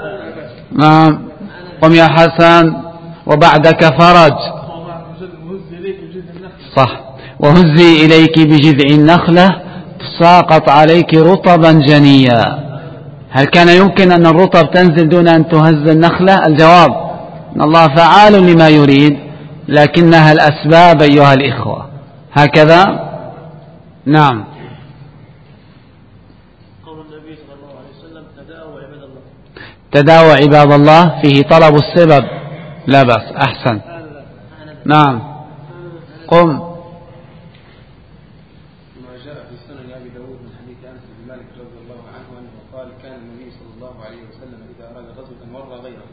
نعم. قم يا حسن وبعدك فرج. صح. وهزي إليك بجذع النخلة تساقط عليك رطبا جنيا. هل كان يمكن أن الرطب تنزل دون أن تهز النخلة؟ الجواب أن الله فعال لما يريد، لكنها الأسباب أيها الإخوة. هكذا. نعم. قول النبي صلى الله عليه وسلم تداووا عباد الله. تداوى عباد الله فيه طلب السبب. لا بأس. أحسن. نعم. قم. ما جاء في سنن أبي داود من حديث أنس بن مالك رضي الله عنه أنه قال كان النبي صلى الله عليه وسلم إذا أراد غزوة ورى غيره.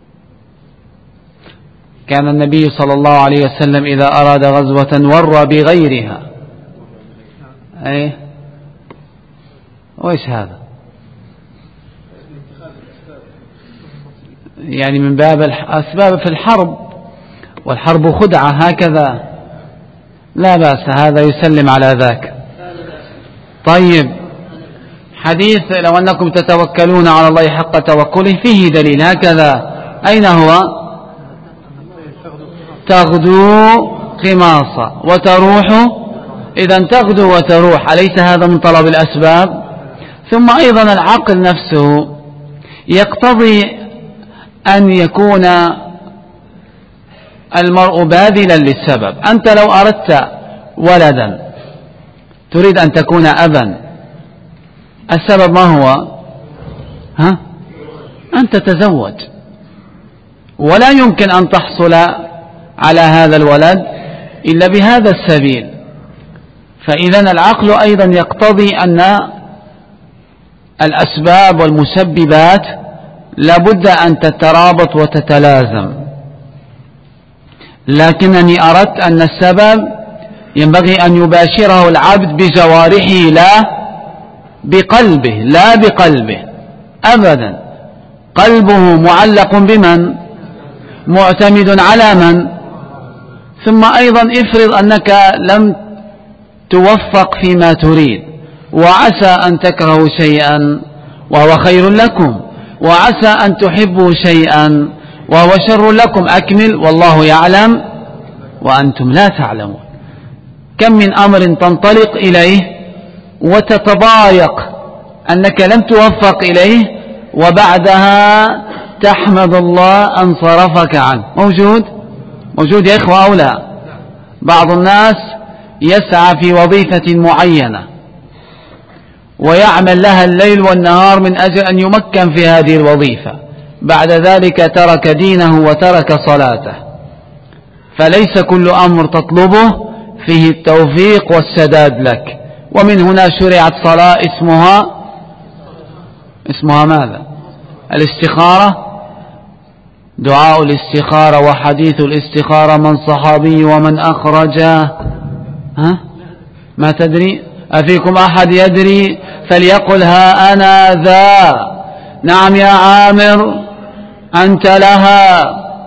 كان النبي صلى الله عليه وسلم إذا أراد غزوة ورى بغيرها. أي وإيش هذا؟ يعني من باب الأسباب في الحرب، والحرب خدعة هكذا. لا بأس، هذا يسلم على ذاك. طيب، حديث لو أنكم تتوكلون على الله حق توكله فيه دليل هكذا. أين هو؟ تغدو خماصة وتروح. إذا تغدو وتروح، أليس هذا من طلب الأسباب؟ ثم أيضا العقل نفسه يقتضي أن يكون المرء باذلا للسبب. أنت لو أردت ولدا تريد أن تكون أبا، السبب ما هو؟ أن تتزوج، ولا يمكن أن تحصل على هذا الولد إلا بهذا السبيل. فإذا العقل أيضا يقتضي أن الأسباب والمسببات لابد أن تترابط وتتلازم. لكنني أردت أن السبب ينبغي أن يباشره العبد بجوارحه لا بقلبه، لا بقلبه أبدا. قلبه معلق بمن؟ معتمد على من؟ ثم أيضا افرض أنك لم توفق فيما تريد، وعسى أن تكرهوا شيئا وهو خير لكم، وعسى أن تحبوا شيئا وهو شر لكم. أكمل. والله يعلم وأنتم لا تعلمون. كم من أمر تنطلق إليه وتتضايق أنك لم توفق إليه، وبعدها تحمد الله أن صرفك عنه. موجود يا إخوة أو لا؟ بعض الناس يسعى في وظيفة معينة ويعمل لها الليل والنهار من أجل أن يمكن في هذه الوظيفة، بعد ذلك ترك دينه وترك صلاته. فليس كل أمر تطلبه فيه التوفيق والسداد لك. ومن هنا شرعت صلاة اسمها ماذا؟ الاستخارة. دعاء الاستخارة وحديث الاستخارة، من صحابي ومن أخرجه؟ ما تدري؟ أفيكم أحد يدري؟ فليقل ها أنا ذا. نعم يا عامر أنت لها.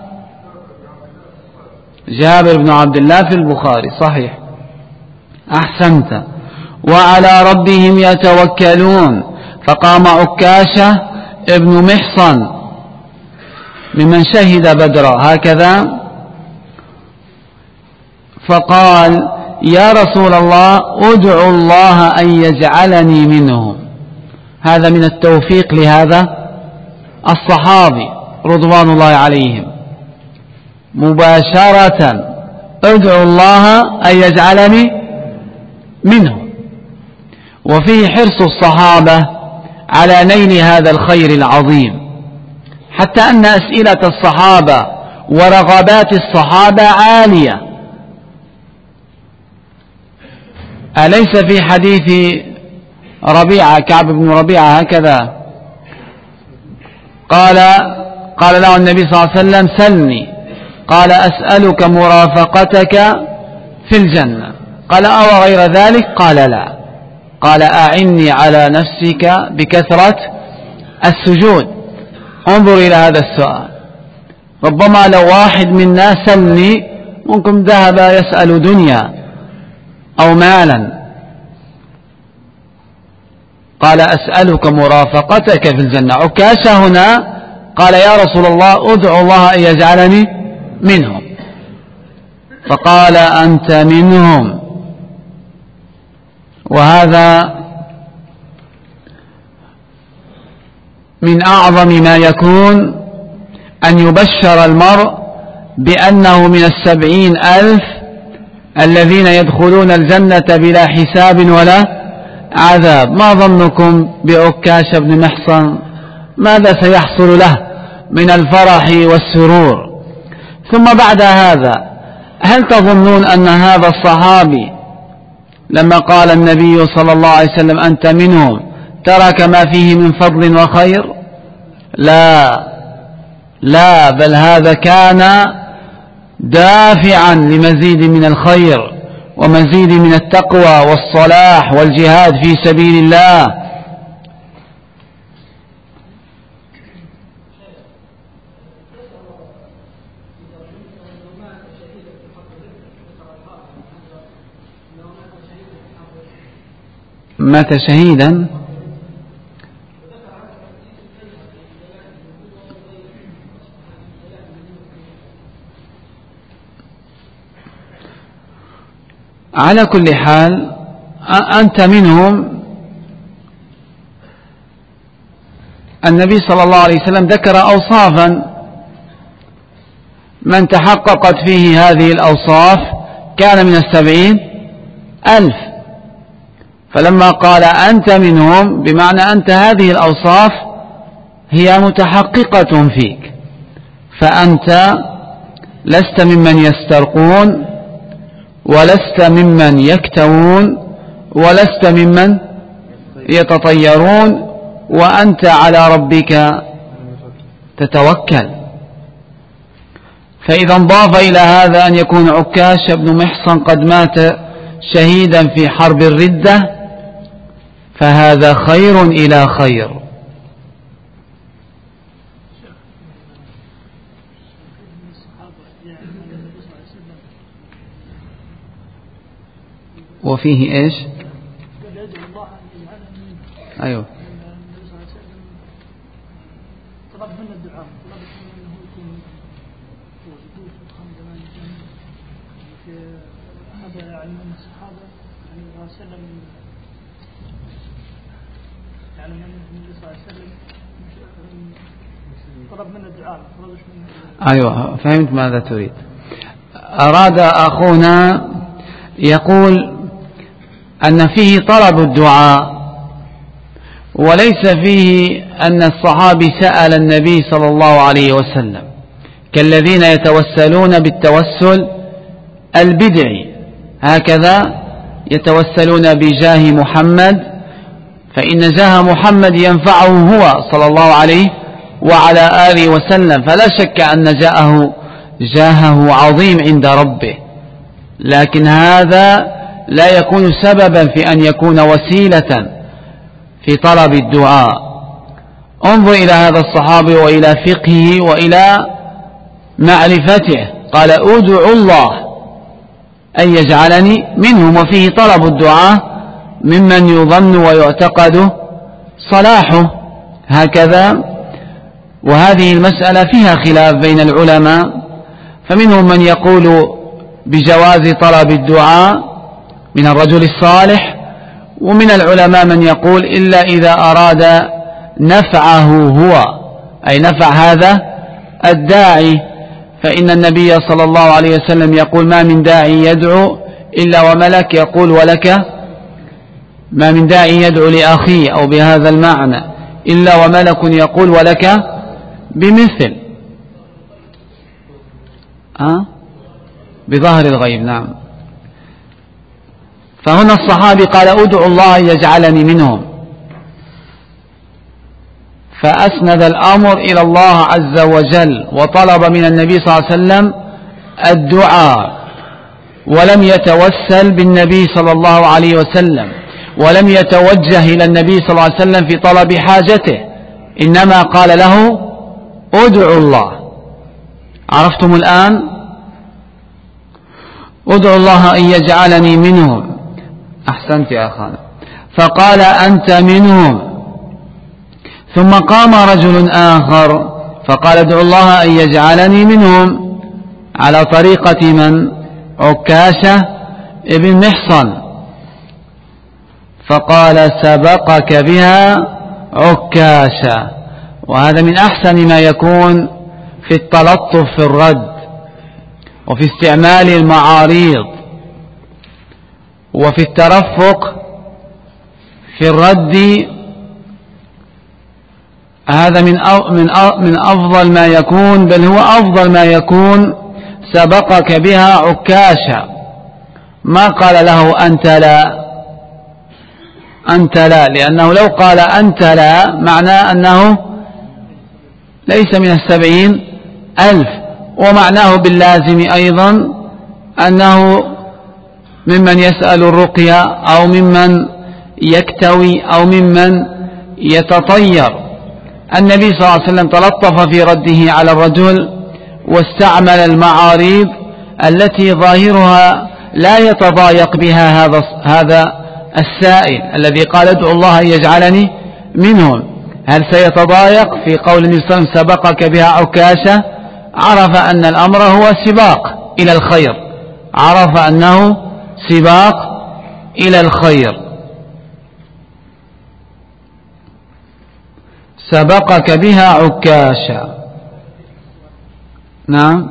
جابر بن عبد الله في البخاري. صحيح. أحسنت. وعلى ربهم يتوكلون. فقام عكاشة ابن محصن ممن شهد بدرا هكذا، فقال يا رسول الله ادعو الله أن يجعلني منهم. هذا من التوفيق لهذا الصحابي رضوان الله عليهم مباشرة. ادعو الله أن يجعلني منهم. وفيه حرص الصحابة على نيل هذا الخير العظيم، حتى أن أسئلة الصحابة ورغبات الصحابة عالية. أليس في حديث ربيعة كعب بن ربيعة هكذا؟ قال له النبي صلى الله عليه وسلم سلني. قال أسألك مرافقتك في الجنة. قال أو غير ذلك؟ قال لا. قال أعني على نفسك بكثرة السجود. انظر إلى هذا السؤال. ربما لو واحد منا سلني ممكن ذهب يسأل دنيا أو مالا. قال أسألك مرافقتك في الجنة. عكاشة هنا قال يا رسول الله ادعو الله أن يجعلني منهم، فقال أنت منهم. وهذا من أعظم ما يكون أن يبشر المرء بأنه من 70,000 الذين يدخلون الجنة بلا حساب ولا عذاب. ما ظنكم بعكاش بن محصن؟ ماذا سيحصل له من الفرح والسرور؟ ثم بعد هذا هل تظنون أن هذا الصحابي لما قال النبي صلى الله عليه وسلم أنت منهم ترك ما فيه من فضل وخير؟ لا، بل هذا كان دافعا لمزيد من الخير ومزيد من التقوى والصلاح والجهاد في سبيل الله. مات شهيدا. على كل حال أنت منهم. النبي صلى الله عليه وسلم ذكر أوصافا من تحققت فيه هذه الأوصاف كان من 70,000. فلما قال أنت منهم بمعنى أنت هذه الأوصاف هي متحققة فيك، فأنت لست ممن يسترقون ولست ممن يكتوون ولست ممن يتطيرون، وأنت على ربك تتوكل. فإذا انضاف إلى هذا أن يكون عكاش بن محصن قد مات شهيدا في حرب الردة، فهذا خير إلى خير. وفيه إيش؟ أيوه. طلب من الدعاء، طلب منه يكون هذا يعني من الصحابة يعني صلى الله عليه وسلم، يعني من النبي صلى الله عليه وسلم طلب من الدعاء، طلبش من. أيوه فهمت ماذا تريد. أراد أخونا يقول أن فيه طلب الدعاء، وليس فيه أن الصحابي سأل النبي صلى الله عليه وسلم كالذين يتوسلون بالتوسل البدعي، هكذا يتوسلون بجاه محمد، فإن جاه محمد ينفعه هو صلى الله عليه وعلى آله وسلم، فلا شك أن جاهه عظيم عند ربه، لكن هذا لا يكون سببا في أن يكون وسيلة في طلب الدعاء. انظر إلى هذا الصحابي وإلى فقهه وإلى معرفته، قال أدعو الله أن يجعلني منهم، وفيه طلب الدعاء ممن يظن ويعتقد صلاحه هكذا. وهذه المسألة فيها خلاف بين العلماء، فمنهم من يقول بجواز طلب الدعاء من الرجل الصالح، ومن العلماء من يقول إلا إذا أراد نفعه هو، أي نفع هذا الداعي، فإن النبي صلى الله عليه وسلم يقول ما من داعي يدعو إلا وملك يقول ولك، ما من داعي يدعو لأخيه أو بهذا المعنى إلا وملك يقول ولك بمثل بظهر الغيب. نعم. فهنا الصحابي قال أدعو الله يجعلني منهم، فأسند الأمر إلى الله عز وجل وطلب من النبي صلى الله عليه وسلم الدعاء، ولم يتوسل بالنبي صلى الله عليه وسلم، ولم يتوجه إلى النبي صلى الله عليه وسلم في طلب حاجته، إنما قال له ادعو الله. عرفتم الآن؟ ادعو الله أن يجعلني منهم. أحسنت يا أخانا. فقال أنت منهم. ثم قام رجل آخر فقال ادعو الله أن يجعلني منهم، على طريقة من؟ عكاشة ابن محصن. فقال سبقك بها عكاشة. وهذا من أحسن ما يكون في التلطف في الرد وفي استعمال المعاريض وفي الترفق في الرد. هذا من أفضل ما يكون، بل هو أفضل ما يكون. سبقك بها عكاشة، ما قال له أنت لا، أنت لا، لأنه لو قال أنت لا معناه أنه ليس من 70,000، ومعناه باللازم أيضا أنه ممن يسأل الرقية أو ممن يكتوي أو ممن يتطير. النبي صلى الله عليه وسلم تلطف في رده على الرجل واستعمل المعاريض التي ظاهرها لا يتضايق بها هذا السائل الذي قال ادعو الله أن يجعلني منهم. هل سيتضايق في قول النبي صلى الله عليه وسلم سبقك بها عكاشة؟ عرف أن الأمر هو سباق إلى الخير، عرف أنه سباق إلى الخير. سبقك بها عكاشة. نعم.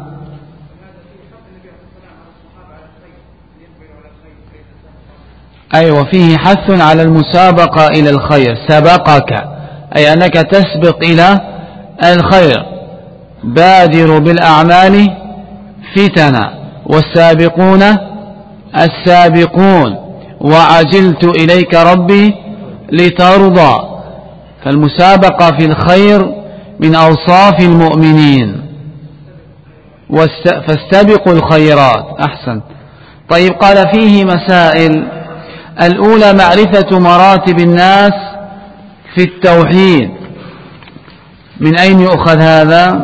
أيوة، فيه حث على المسابقة إلى الخير. سبقك أي أنك تسبق إلى الخير. بادروا بالأعمال فتنا والسابقون السابقون وعجلت إليك ربي لترضى. فالمسابقة في الخير من أوصاف المؤمنين. فاستبقوا الخيرات. أحسن. طيب، قال فيه مسائل. الأولى معرفة مراتب الناس في التوحيد. من أين يؤخذ هذا؟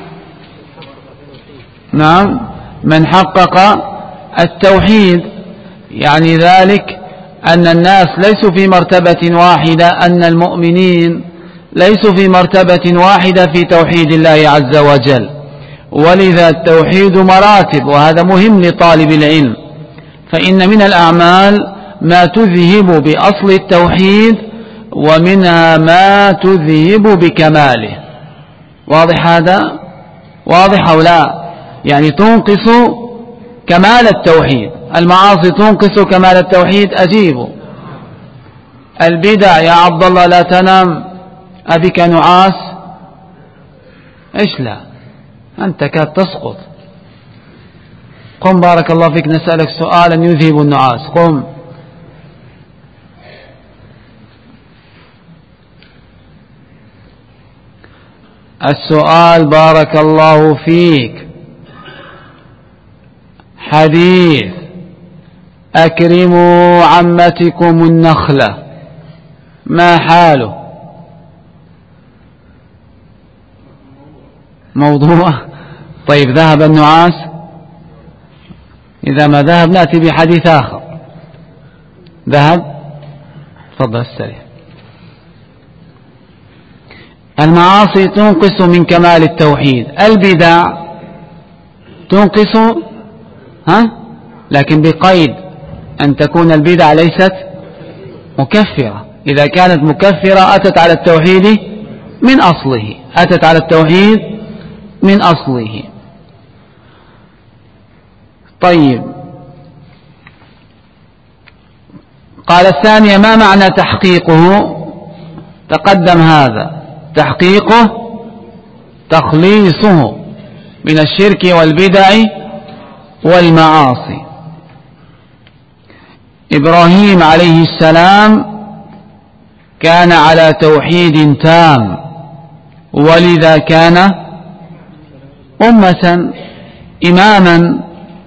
نعم، من حقق التوحيد، يعني ذلك أن الناس ليسوا في مرتبة واحدة، أن المؤمنين ليسوا في مرتبة واحدة في توحيد الله عز وجل، ولذا التوحيد مراتب، وهذا مهم لطالب العلم. فإن من الأعمال ما تذهب بأصل التوحيد، ومنها ما تذهب بكماله. واضح هذا؟ واضح أو لا؟ يعني تنقص كمال التوحيد. المعاصي تنقص كمال التوحيد. أجيبوا. البدع يا عبد الله لا تنام، أبك نعاس. إيش لا؟ أنت كاد تسقط. قم بارك الله فيك، نسألك سؤالا يذهب النعاس. قم. السؤال بارك الله فيك. حديث أكرموا عمتكم النخلة، ما حاله؟ موضوع. طيب، ذهب النعاس؟ إذا ما ذهب نأتي بحديث آخر. ذهب؟ تفضل السريع. المعاصي تنقص من كمال التوحيد. البدع تنقص، لكن بقيد أن تكون البدع ليست مكفرة. إذا كانت مكفرة أتت على التوحيد من أصله، أتت على التوحيد من أصله. طيب، قال الثانية ما معنى تحقيقه؟ تقدم هذا. تحقيقه تخليصه من الشرك والبدع والمعاصي. إبراهيم عليه السلام كان على توحيد تام، ولذا كان أمة إماما.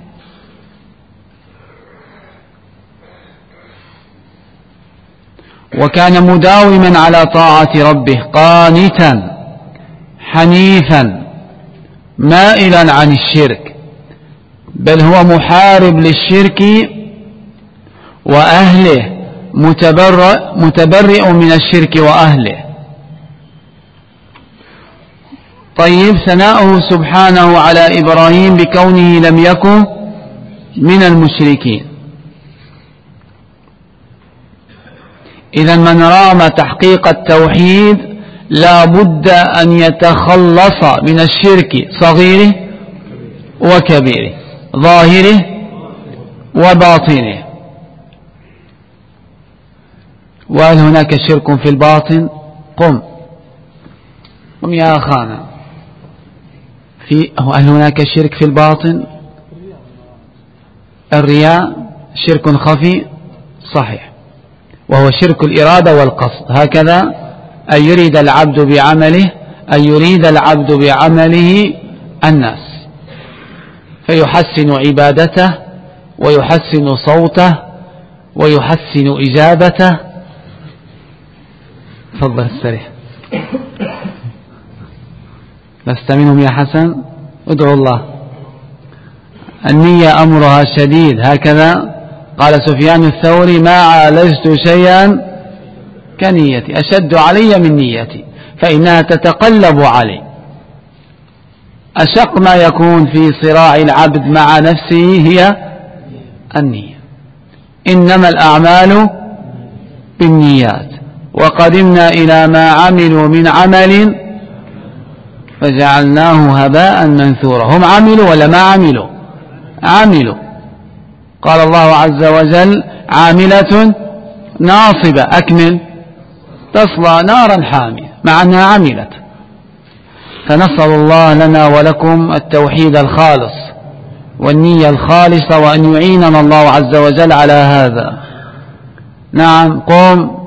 وكان مداوما على طاعة ربه، قانتا حنيفا مائلا عن الشرك، بل هو محارب للشرك وأهله، متبرئ من الشرك وأهله. طيب، ثناؤه سبحانه على إبراهيم بكونه لم يكن من المشركين. إذا من رام تحقيق التوحيد لا بد أن يتخلص من الشرك صغيره وكبيره، ظاهره وباطنه. وهل هناك شرك في الباطن؟ قم يا أخانا، هل هناك شرك في الباطن؟ الرياء شرك خفي صحيح، وهو شرك الإرادة والقصد، هكذا أن يريد العبد بعمله الناس، فيحسن عبادته ويحسن صوته ويحسن إجابته. تفضل استريح، لست منهم يا حسن، ادعو الله. النية أمرها شديد، هكذا قال سفيان الثوري: ما عالجت شيئا كنيتي، أشد علي من نيتي، فإنها تتقلب علي. أشق ما يكون في صراع العبد مع نفسه هي النية. إنما الأعمال بالنيات، وقدمنا إلى ما عملوا من عمل فجعلناه هباء منثورا. هم عملوا ولا ما عملوا؟ عملوا. قال الله عز وجل: عاملة ناصبة، أكمل: تصلى نارا حامية، مع أنها عملت. فنسأل الله لنا ولكم التوحيد الخالص والنية الخالصة، وأن يعيننا الله عز وجل على هذا. نعم، قم.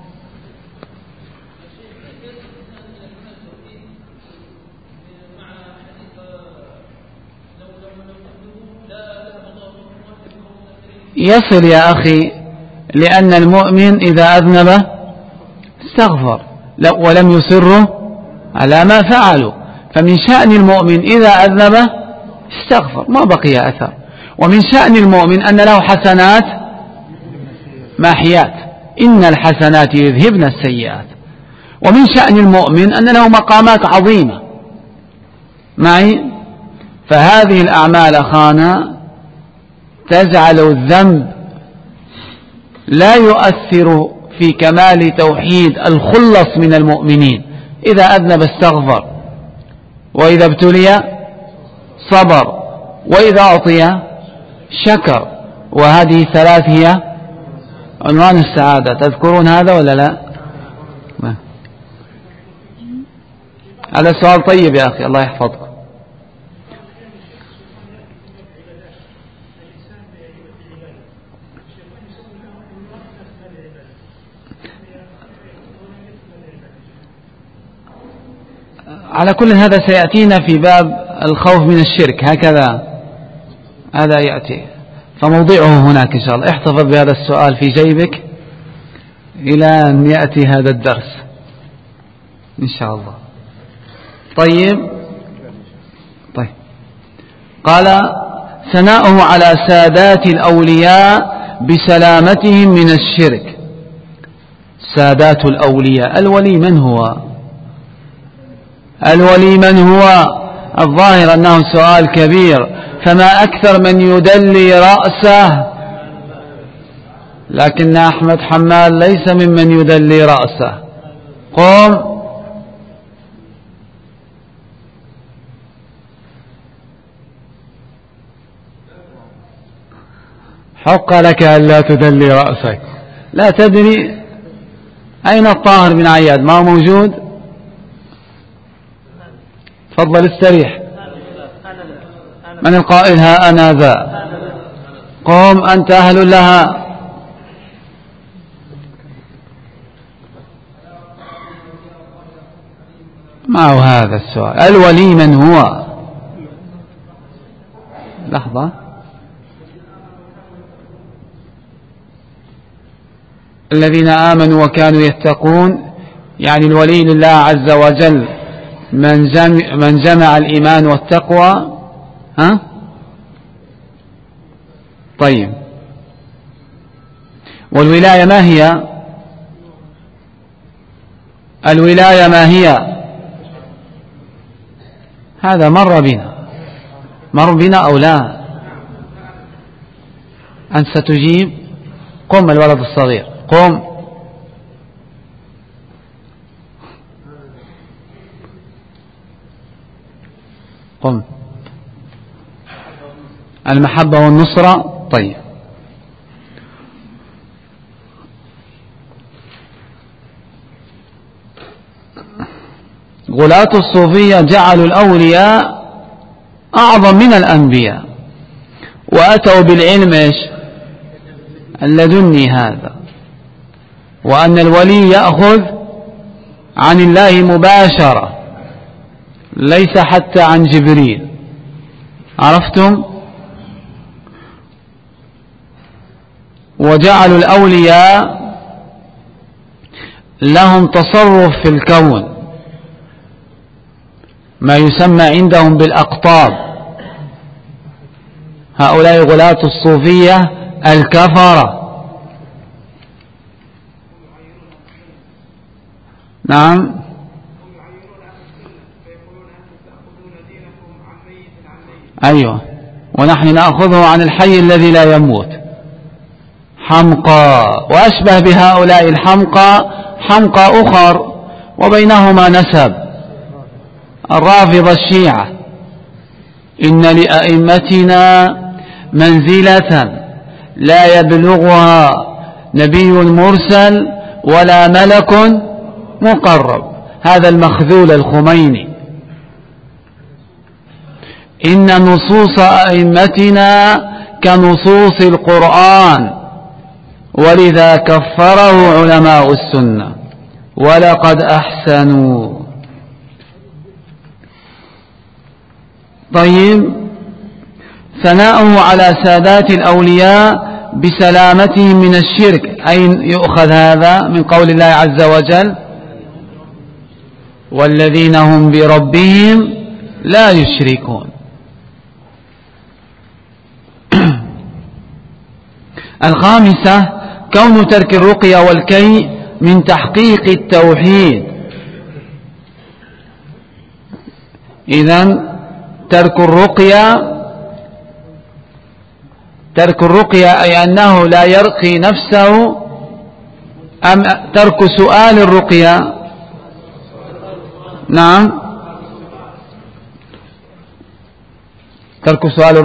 يصل يا أخي، لأن المؤمن إذا أذنب استغفر ولم يصروا على ما فعلوا، فمن شأن المؤمن إذا أذنب استغفر، ما بقي أثر. ومن شأن المؤمن أن له حسنات ماحيات، إن الحسنات يذهبن السيئات. ومن شأن المؤمن أن له مقامات عظيمة معي. فهذه الأعمال أخانا تجعل الذنب لا يؤثر في كمال توحيد الخلص من المؤمنين. إذا أذنب استغفر، وإذا ابتلي صبر، وإذا أعطي شكر. وهذه ثلاث هي عنوان السعادة. تذكرون هذا ولا لا؟ هذا سؤال طيب يا أخي، الله يحفظكم. على كل هذا سيأتينا في باب الخوف من الشرك، هذا يأتي، فموضعه هناك إن شاء الله. احتفظ بهذا السؤال في جيبك إلى أن يأتي هذا الدرس إن شاء الله. طيب. قال: ثناؤه على سادات الأولياء بسلامتهم من الشرك. سادات الأولياء، الولي من هو؟ الولي من هو؟ الظاهر أنه سؤال كبير، فما أكثر من يدلي رأسه، لكن أحمد حمال ليس ممن يدلي رأسه. قم. حق لك ألا تدلي رأسك، لا تدري أين الطاهر بن عياد؟ ما هو موجود؟ تفضل استريح. من القائل؟ ها أنا ذا. قم، أنت أهل لها. ما هو هذا السؤال؟ الولي من هو؟ لحظة. الذين آمنوا وكانوا يتقون، يعني الولي لله عز وجل من جمع الإيمان والتقوى. ها؟ طيب، والولاية ما هي؟ الولاية ما هي؟ هذا مر بنا أو لا؟ أنت ستجيب. قم الولد الصغير، قم. قم. المحبة والنصرة. طيب، غلاة الصوفية جعلوا الأولياء أعظم من الأنبياء، وأتوا بالعلم إيش؟ اللدني هذا، وأن الولي يأخذ عن الله مباشرة، ليس حتى عن جبريل. عرفتم؟ وجعلوا الأولياء لهم تصرف في الكون، ما يسمى عندهم بالأقطاب. هؤلاء غلاة الصوفية الكفرة. نعم، أيوة، ونحن نأخذه عن الحي الذي لا يموت. حمقى، وأشبه بهؤلاء الحمقى حمقى أخر وبينهما نسب، الرافضة الشيعة. إن لأئمتنا منزلة لا يبلغها نبي مرسل ولا ملك مقرب. هذا المخذول الخميني. إن نصوص أئمتنا كنصوص القرآن، ولذا كفره علماء السنة ولقد أحسنوا. طيب، ثناؤه على سادات الأولياء بسلامتهم من الشرك. أين يؤخذ هذا؟ من قول الله عز وجل: والذين هم بربهم لا يشركون. الخامسة، كون ترك الرقية والكي من تحقيق التوحيد. إذن ترك الرقية أي أنه لا يرقي نفسه، أم ترك سؤال الرقية؟ نعم، ترك سؤال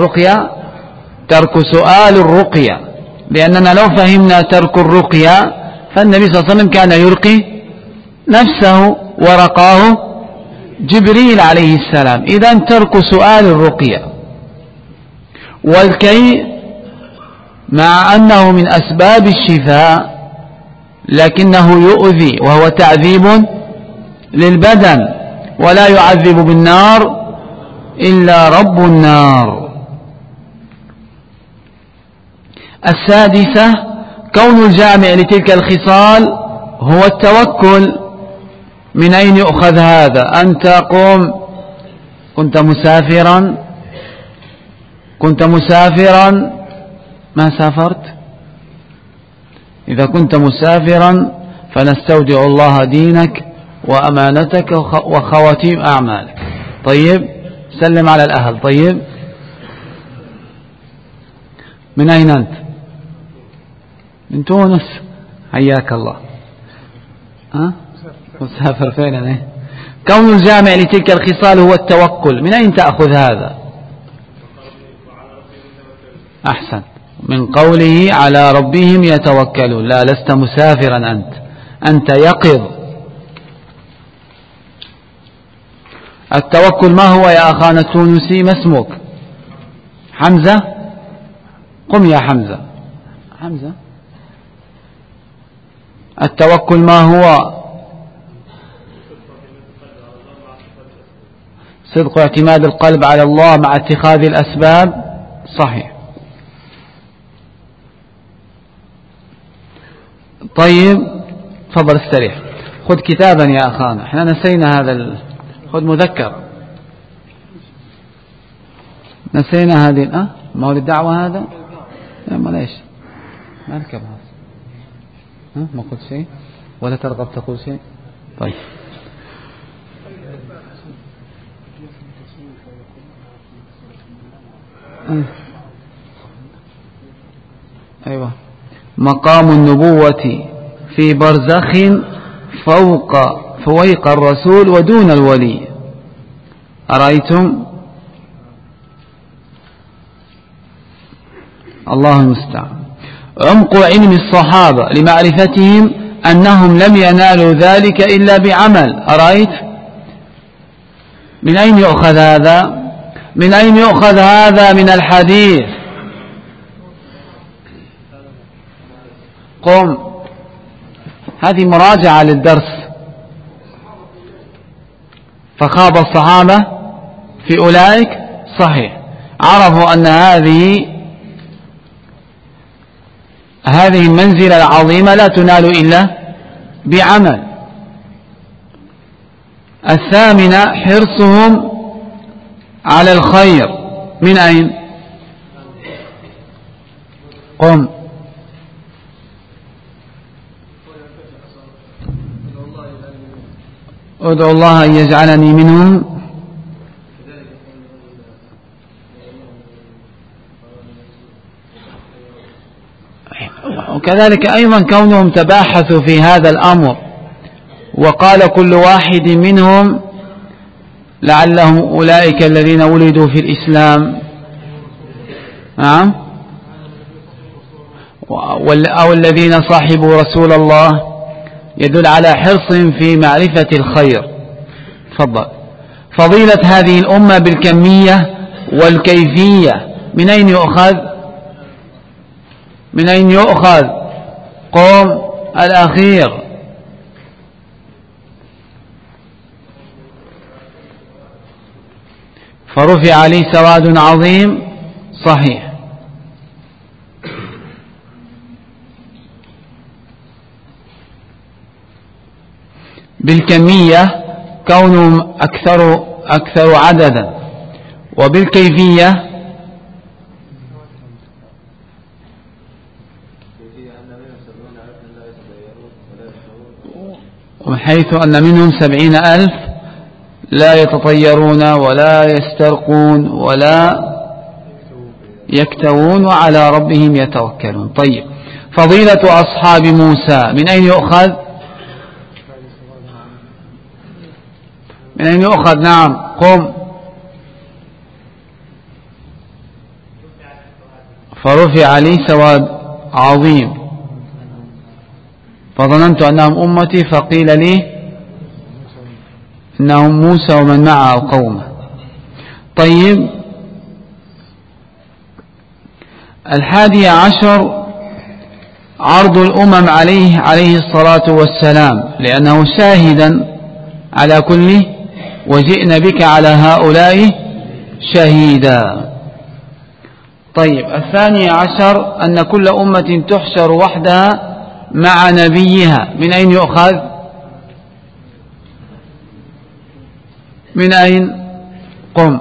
الرقية، لأننا لو فهمنا ترك الرقية فالنبي صلى الله عليه وسلم كان يرقي نفسه ورقاه جبريل عليه السلام. إذن ترك سؤال الرقية. والكي مع أنه من أسباب الشفاء لكنه يؤذي، وهو تعذيب للبدن، ولا يعذب بالنار إلا رب النار. السادسة، كون الجامع لتلك الخصال هو التوكل. من أين يؤخذ هذا؟ أنت قم، كنت مسافرا ما سافرت؟ إذا كنت مسافرا فنستودع الله دينك وأمانتك وخواتيم أعمالك. طيب، سلم على الأهل. طيب، من أين أنت؟ من تونس، حياك الله. مسافر فين أنا؟ كون الجامع لتلك الخصال هو التوكل. من أين تأخذ هذا؟ أحسن، من قوله على ربهم يتوكلون. لا، لست مسافرا، أنت يقظ. التوكل ما هو يا أخانا التونسي؟ ما اسمك؟ حمزة. قم يا حمزة. التوكل ما هو؟ صدق اعتماد القلب على الله مع اتخاذ الأسباب. صحيح. طيب، تفضل استريح. خذ كتابا يا أخانا، احنا نسينا هذا خذ مذكر، نسينا هذه مول الدعوة هذا. ما ليش ما نركب هذا؟ ما قلت شيء ولا ترغب تقول شيء؟ طيب، أيوة. مقام النبوة في برزخ فوق الرسول ودون الولي. أرأيتم؟ الله المستعان. عمق علم الصحابة لمعرفتهم أنهم لم ينالوا ذلك إلا بعمل. أرأيت؟ من أين يؤخذ هذا؟ من أين يؤخذ هذا من الحديث؟ قم، هذه مراجعة للدرس. فخاب الصحابة في أولئك، صحيح، عرفوا أن هذه المنزلة العظيمة لا تنال إلا بعمل. الثامنة حرصهم على الخير. من أين؟ قم. ادعو الله أن يجعلني منهم. وكذلك أيضا كونهم تباحثوا في هذا الأمر، وقال كل واحد منهم لعلهم أولئك الذين ولدوا في الإسلام، نعم، أو الذين صاحبوا رسول الله، يدل على حرص في معرفة الخير. تفضل. فضيلة هذه الأمة بالكمية والكيفية من أين يؤخذ؟ من أين يؤخذ؟ قم الأخير. فرفع لي سواد عظيم، صحيح. بالكمية كونهم أكثر عددا، وبالكيفية ومن حيث أن منهم 70,000 لا يتطيرون ولا يسترقون ولا يكتوون وعلى ربهم يتوكلون. طيب، فضيلة أصحاب موسى من أين يؤخذ؟ من أين يؤخذ؟ نعم، قم. فرفع لي سواد عظيم فظننت أنهم أمتي فقيل لي إنهم موسى ومن معه قومه. طيب، 11 عرض الأمم عليه الصلاة والسلام، لأنه شاهدا على كل، وجئنا بك على هؤلاء شهيدا. طيب، 12 أن كل أمة تحشر وحدها مع نبيها. من أين يؤخذ؟ من أين؟ قم.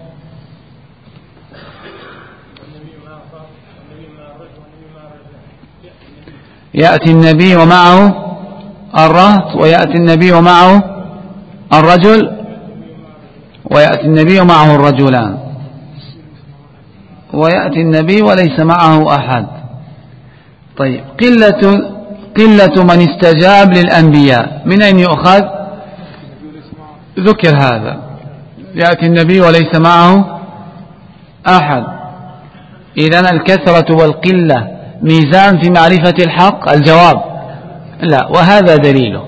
يأتي النبي ومعه الرهط، ويأتي النبي ومعه الرجل، ويأتي النبي ومعه الرجلان، ويأتي النبي وليس معه أحد. طيب، قلة من استجاب للأنبياء. من أين يؤخذ؟ ذكر هذا، يأتي النبي وليس معه أحد. إذن الكثرة والقلة ميزان في معرفة الحق؟ الجواب لا، وهذا دليله.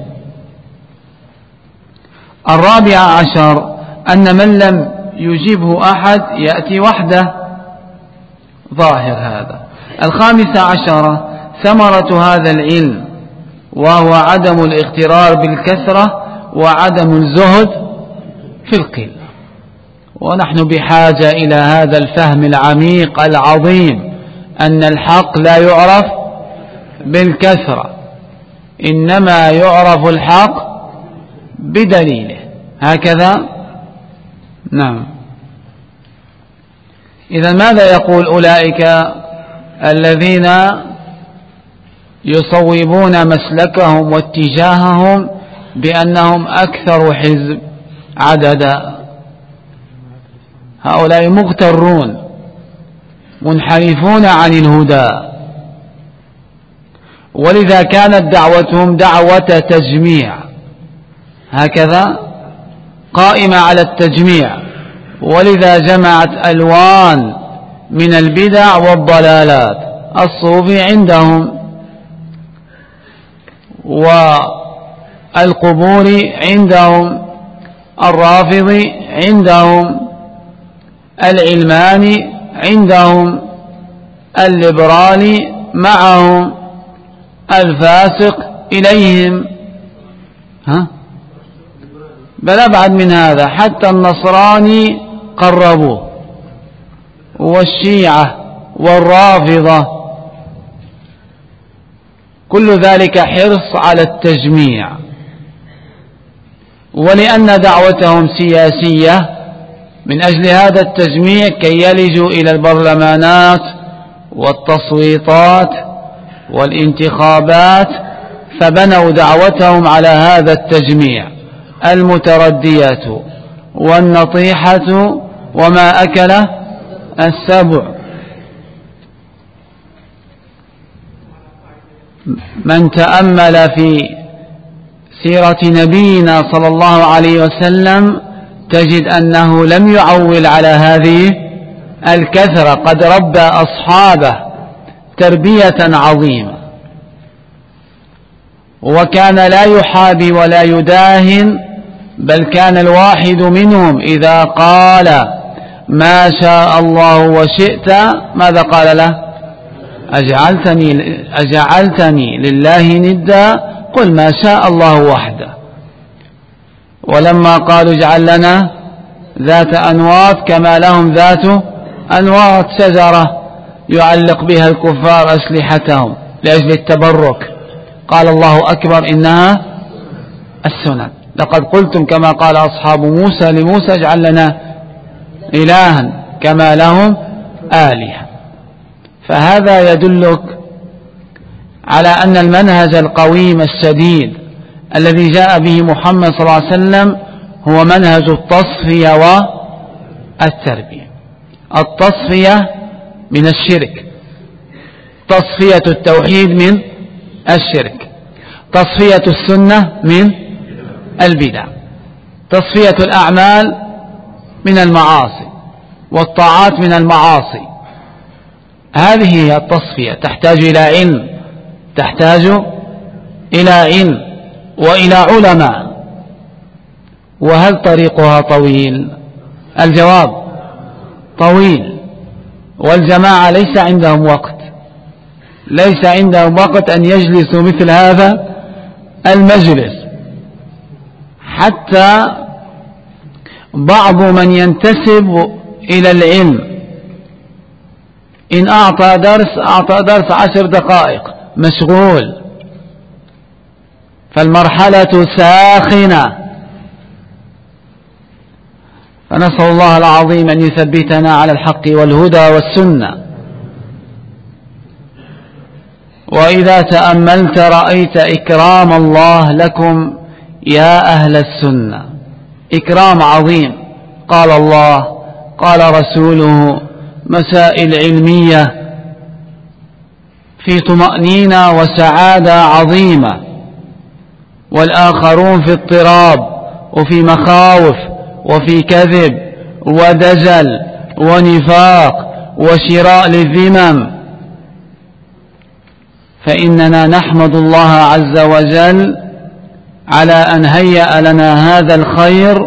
14 أن من لم يجيبه أحد يأتي وحده، ظاهر هذا. 15 ثمرة هذا العلم، وهو عدم الاغترار بالكثرة وعدم الزهد في القلة. ونحن بحاجة إلى هذا الفهم العميق العظيم، أن الحق لا يعرف بالكثرة، إنما يعرف الحق بدليله. هكذا؟ نعم. إذا ماذا يقول أولئك الذين يصوبون مسلكهم واتجاههم بأنهم أكثر حزب عددا؟ هؤلاء مغترون منحرفون عن الهدى، ولذا كانت دعوتهم دعوة تجميع، هكذا قائمة على التجميع، ولذا جمعت ألوان من البدع والضلالات. الصوفي عندهم، والقبور عندهم، الرافضي عندهم، العلماني عندهم، الليبرالي معهم، الفاسق إليهم، بل أبعد من هذا، حتى النصراني قربوه، والشيعة والرافضة، كل ذلك حرص على التجميع. ولأن دعوتهم سياسية، من أجل هذا التجميع كي يلجوا إلى البرلمانات والتصويتات والانتخابات، فبنوا دعوتهم على هذا التجميع: المتردية والنطيحة وما أكل السبع. من تأمل في سيرة نبينا صلى الله عليه وسلم تجد أنه لم يعول على هذه الكثرة، قد ربى أصحابه تربية عظيمة، وكان لا يحابي ولا يداهن، بل كان الواحد منهم إذا قال ما شاء الله وشئت ماذا قال له؟ أجعلتني لله ندا، قل ما شاء الله وحده. ولما قالوا اجعل لنا ذات أنواط كما لهم ذات أنواط، شجرة يعلق بها الكفار أسلحتهم لأجل التبرك، قال الله أكبر إنها السنن. لقد قلتم كما قال أصحاب موسى لموسى اجعل لنا إلها كما لهم آلهة. فهذا يدلك على أن المنهج القويم السديد الذي جاء به محمد صلى الله عليه وسلم هو منهج التصفية والتربية. التصفية من الشرك، تصفية التوحيد من الشرك، تصفية السنة من البدع، تصفية الأعمال من المعاصي والطاعات من المعاصي. هذه هي التصفية، تحتاج إلى علم، تحتاج إلى علم وإلى علماء. وهل طريقها طويل؟ الجواب طويل، والجماعة ليس عندهم وقت، ليس عندهم وقت أن يجلسوا مثل هذا المجلس. حتى بعض من ينتسب إلى العلم إن أعطى درس 10 دقائق مشغول، فالمرحلة ساخنة. فنسأل الله العظيم أن يثبتنا على الحق والهدى والسنة. وإذا تأملت رأيت إكرام الله لكم يا أهل السنة، إكرام عظيم. قال الله قال رسوله مسائل علمية في طمأنينة وسعادة عظيمة، والآخرون في اضطراب وفي مخاوف وفي كذب ودجل ونفاق وشراء للذمم. فإننا نحمد الله عز وجل على أن هيأ لنا هذا الخير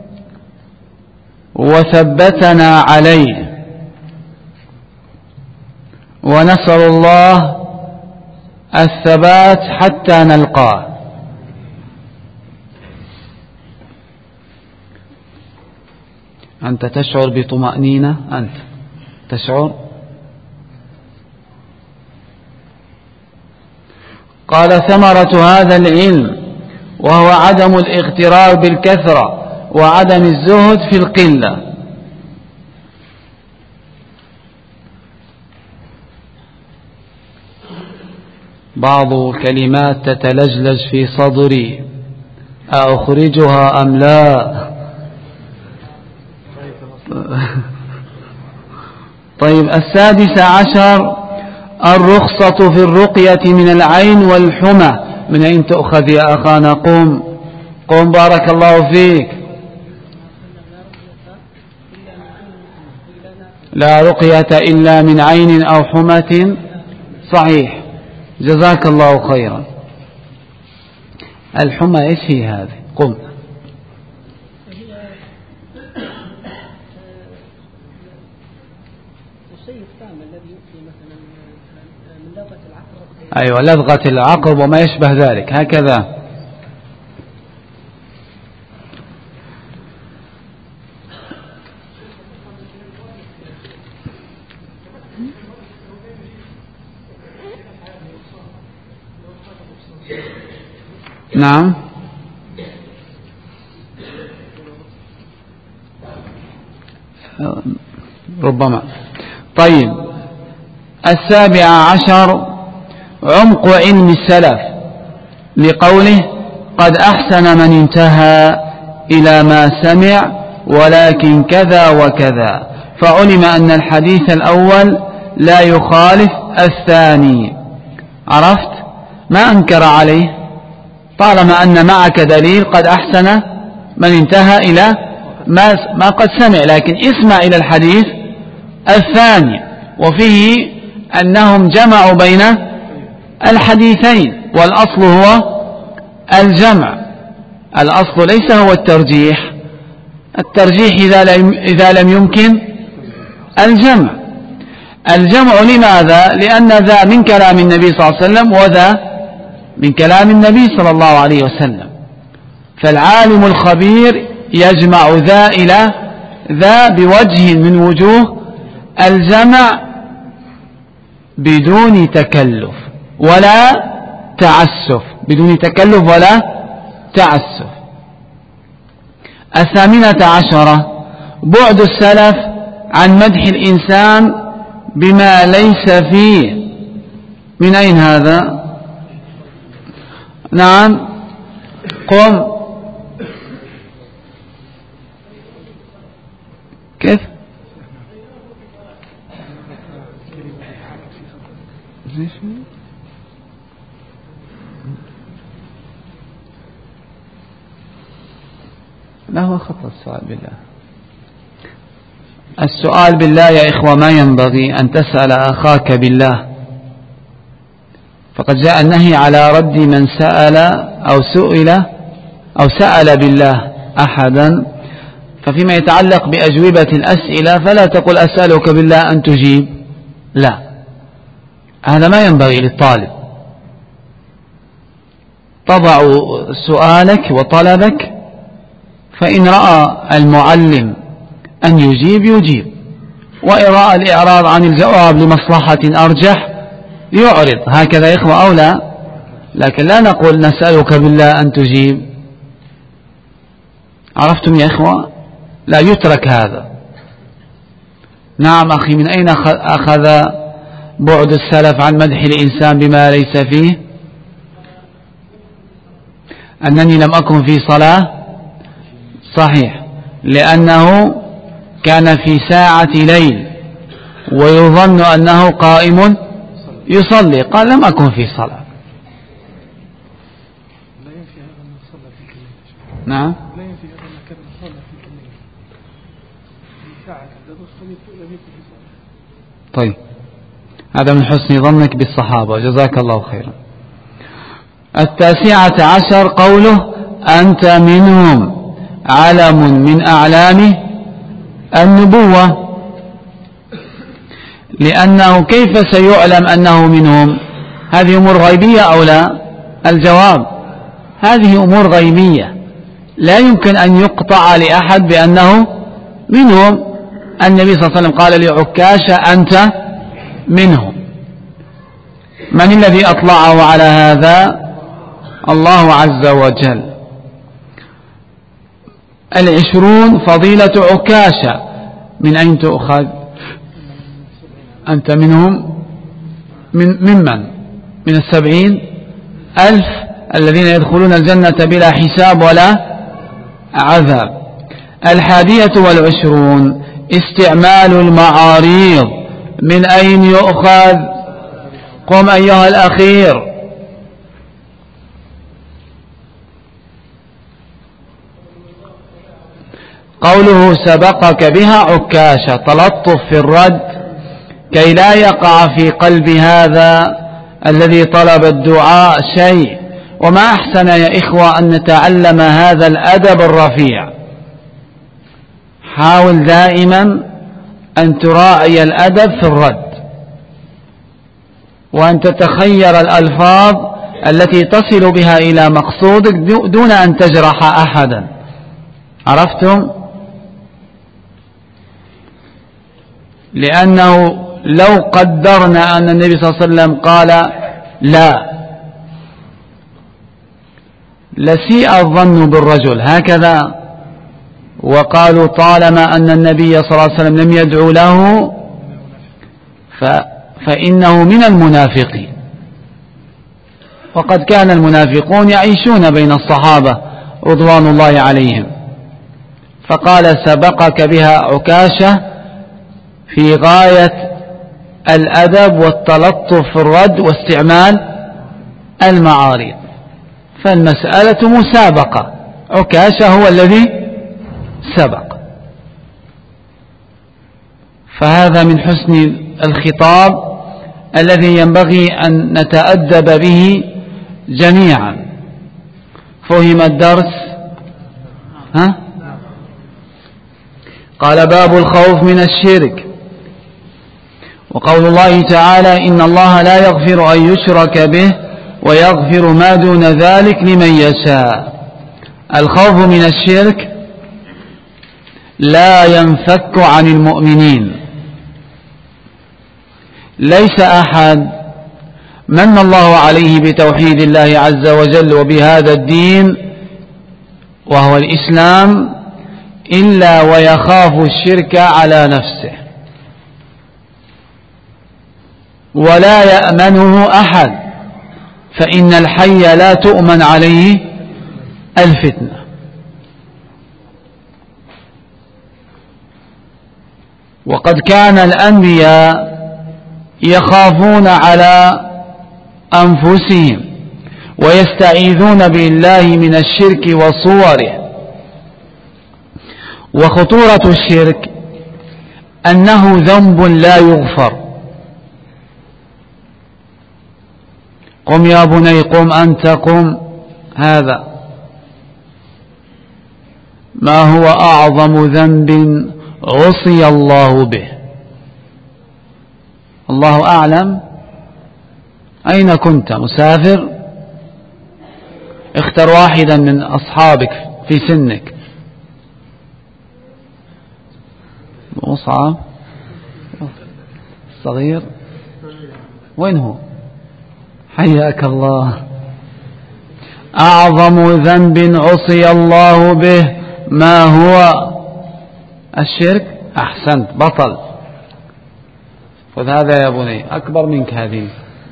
وثبتنا عليه، ونسأل الله الثبات حتى نلقاه. أنت تشعر بطمأنينة؟ أنت تشعر؟ قال ثمرة هذا العلم وهو عدم الاغترار بالكثرة وعدم الزهد في القلة. بعض كلمات تتلجلج في صدري، أخرجها أم لا؟ طيب 16 الرخصة في الرقية من العين والحمى. من أين تؤخذ يا أخانا؟ قم قم بارك الله فيك. لا رقية إلا من عين أو حمى. صحيح، جزاك الله خيرا. الحمى إيش هي هذه؟ قم. أيوة، لدغة العقرب وما يشبه ذلك، هكذا. نعم. ربما. طيب 17 عمق علم السلف لقوله قد أحسن من انتهى إلى ما سمع ولكن كذا وكذا، فعلم أن الحديث الأول لا يخالف الثاني. عرفت؟ ما أنكر عليه طالما أن معك دليل قد أحسن من انتهى إلى ما قد سمع، لكن اسمع إلى الحديث الثاني، وفيه أنهم جمعوا بين الحديثين، والأصل هو الجمع. الأصل ليس هو الترجيح، الترجيح إذا لم يمكن الجمع. الجمع لماذا؟ لأن ذا من كلام النبي صلى الله عليه وسلم وذا من كلام النبي صلى الله عليه وسلم، فالعالم الخبير يجمع ذا إلى ذا بوجه من وجوه الجمع بدون تكلف ولا تعسف، بدون تكلف ولا تعسف. 18 بعد السلف عن مدح الإنسان بما ليس فيه. من أين هذا؟ نعم قم. كيف؟ لا هو خطأ السؤال بالله. السؤال بالله يا إخوة ما ينبغي أن تسأل أخاك بالله، فقد جاء النهي على رد من سأل أو سئل أو سأل بالله أحدا. ففيما يتعلق بأجوبة الأسئلة فلا تقل أسألك بالله أن تجيب، لا، هذا ما ينبغي للطالب. تضع سؤالك وطلبك، فإن رأى المعلم أن يجيب، وإن رأى الإعراض عن الجواب لمصلحة أرجح يعرض، هكذا يا إخوة أو لا؟ لكن لا نقول نسألك بالله أن تجيب. عرفتم يا إخوة؟ لا يترك هذا. نعم أخي، من أين أخذ بعد السلف عن مدح الإنسان بما ليس فيه؟ أنني لم أكن في صلاة، صحيح، لأنه كان في ساعة ليل ويظن أنه قائم يصلي، قال لم أكن في صلاة. نعم. طيب هذا من حسن ظنك بالصحابة، جزاك الله خيرا. 19 قوله أنت منهم علم من أعلام النبوة، لأنه كيف سيعلم أنه منهم؟ هذه أمور غيبية أو لا؟ الجواب هذه أمور غيبية، لا يمكن أن يقطع لأحد بأنه منهم. النبي صلى الله عليه وسلم قال لعكاشة أنت منهم. من الذي أطلعه على هذا؟ الله عز وجل. 20 فضيلة عكاشة، من أين تؤخذ؟ أنت منهم ممن؟ من 70,000 الذين يدخلون الجنة بلا حساب ولا عذاب. 21 استعمال المعاريض. من أين يؤخذ؟ قم أيها الأخير. قوله سبقك بها عكاشة، تلطف في الرد كي لا يقع في قلب هذا الذي طلب الدعاء شيء. وما أحسن يا إخوة أن نتعلم هذا الأدب الرفيع. حاول دائما أن تراعي الأدب في الرد، وأن تتخير الألفاظ التي تصل بها إلى مقصودك دون أن تجرح أحدا. عرفتم؟ لأنه لو قدرنا أن النبي صلى الله عليه وسلم قال لا لسيء الظن بالرجل هكذا، وقالوا طالما أن النبي صلى الله عليه وسلم لم يدعو له فإنه من المنافقين. وقد كان المنافقون يعيشون بين الصحابة رضوان الله عليهم. فقال سبقك بها عكاشة في غاية الأدب والتلطف في الرد واستعمال المعارض. فالمسألة مسابقة، عكاشة هو الذي سبق. فهذا من حسن الخطاب الذي ينبغي أن نتأدب به جميعا. فهم الدرس؟ قال باب الخوف من الشرك. وقول الله تعالى إن الله لا يغفر أن يشرك به ويغفر ما دون ذلك لمن يشاء. الخوف من الشرك لا ينفك عن المؤمنين. ليس أحد من الله عليه بتوحيد الله عز وجل وبهذا الدين وهو الإسلام إلا ويخاف الشرك على نفسه، ولا يأمنه أحد، فإن الحي لا تؤمن عليه الفتنة. وقد كان الأنبياء يخافون على أنفسهم ويستعيذون بالله من الشرك وصوره. وخطورة الشرك أنه ذنب لا يغفر. قم يا بني قم أنت قم، هذا ما هو أعظم ذنب عصي الله به. الله أعلم أين كنت مسافر؟ اختر واحدا من أصحابك في سنك. مصعب الصغير وين هو؟ حياك الله. أعظم ذنب عصي الله به ما هو؟ الشرك. أحسنت، بطل. خذ هذا يا بني، أكبر منك هذه،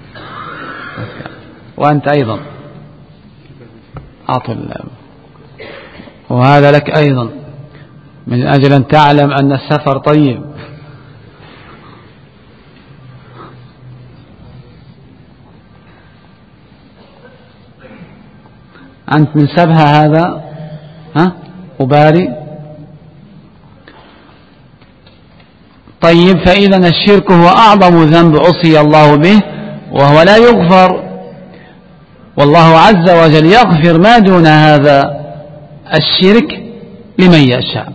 وأنت أيضا أعطوا. وهذا لك أيضا من أجل أن تعلم أن السفر طيب. أنت من سبها هذا، أباري. طيب، فإذا الشرك هو أعظم ذنب عصي الله به وهو لا يغفر، والله عز وجل يغفر ما دون هذا الشرك لمن يشاء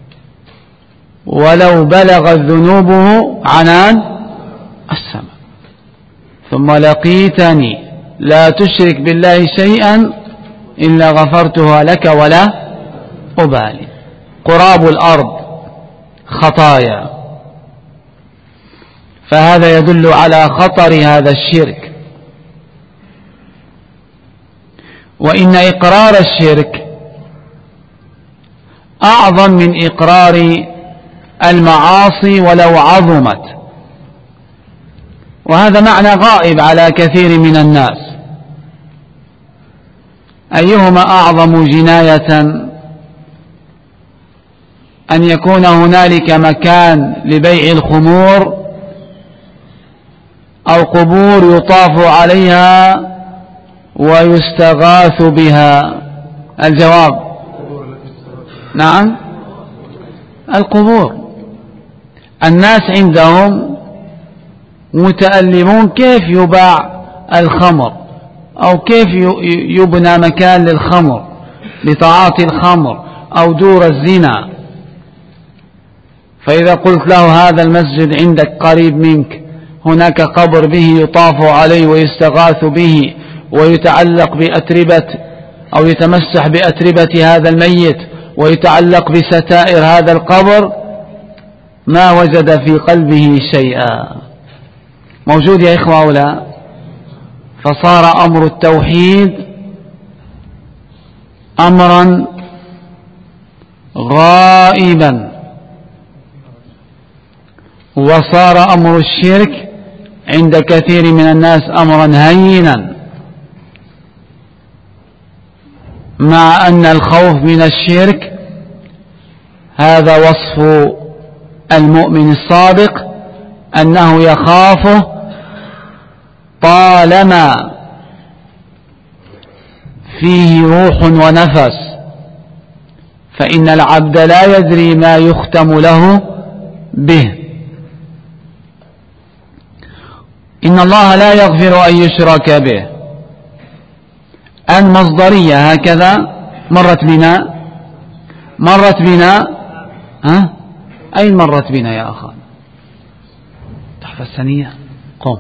ولو بلغت ذنوبه عنان السماء. ثم لقيتني لا تشرك بالله شيئا إلا غفرتها لك ولا أبالي. قراب الأرض خطايا، فهذا يدل على خطر هذا الشرك. وإن إقرار الشرك أعظم من إقرار المعاصي ولو عظمت، وهذا معنى غائب على كثير من الناس. أيهما أعظم جناية؟ أن يكون هنالك مكان لبيع الخمور أو قبور يطاف عليها ويستغاث بها؟ الجواب نعم، القبور. الناس عندهم متألمون كيف يباع الخمر أو كيف يبنى مكان للخمر لتعاطي الخمر أو دور الزنا. فإذا قلت له هذا المسجد عندك قريب منك هناك قبر به يطاف عليه ويستغاث به ويتعلق بأتربة أو يتمسح بأتربة هذا الميت ويتعلق بستائر هذا القبر، ما وجد في قلبه شيئا. موجود يا إخوة أو لا؟ فصار أمر التوحيد أمرا غائبا، وصار أمر الشرك عند كثير من الناس أمرا هينا، مع أن الخوف من الشرك هذا وصف المؤمن الصادق، أنه يخافه طالما فيه روح ونفس، فإن العبد لا يدري ما يختم له به. إن الله لا يغفر أن يشرك به. المصدرية هكذا مرت بنا ها؟ أين مرت بنا يا أخوان؟ التحفة السنية قم.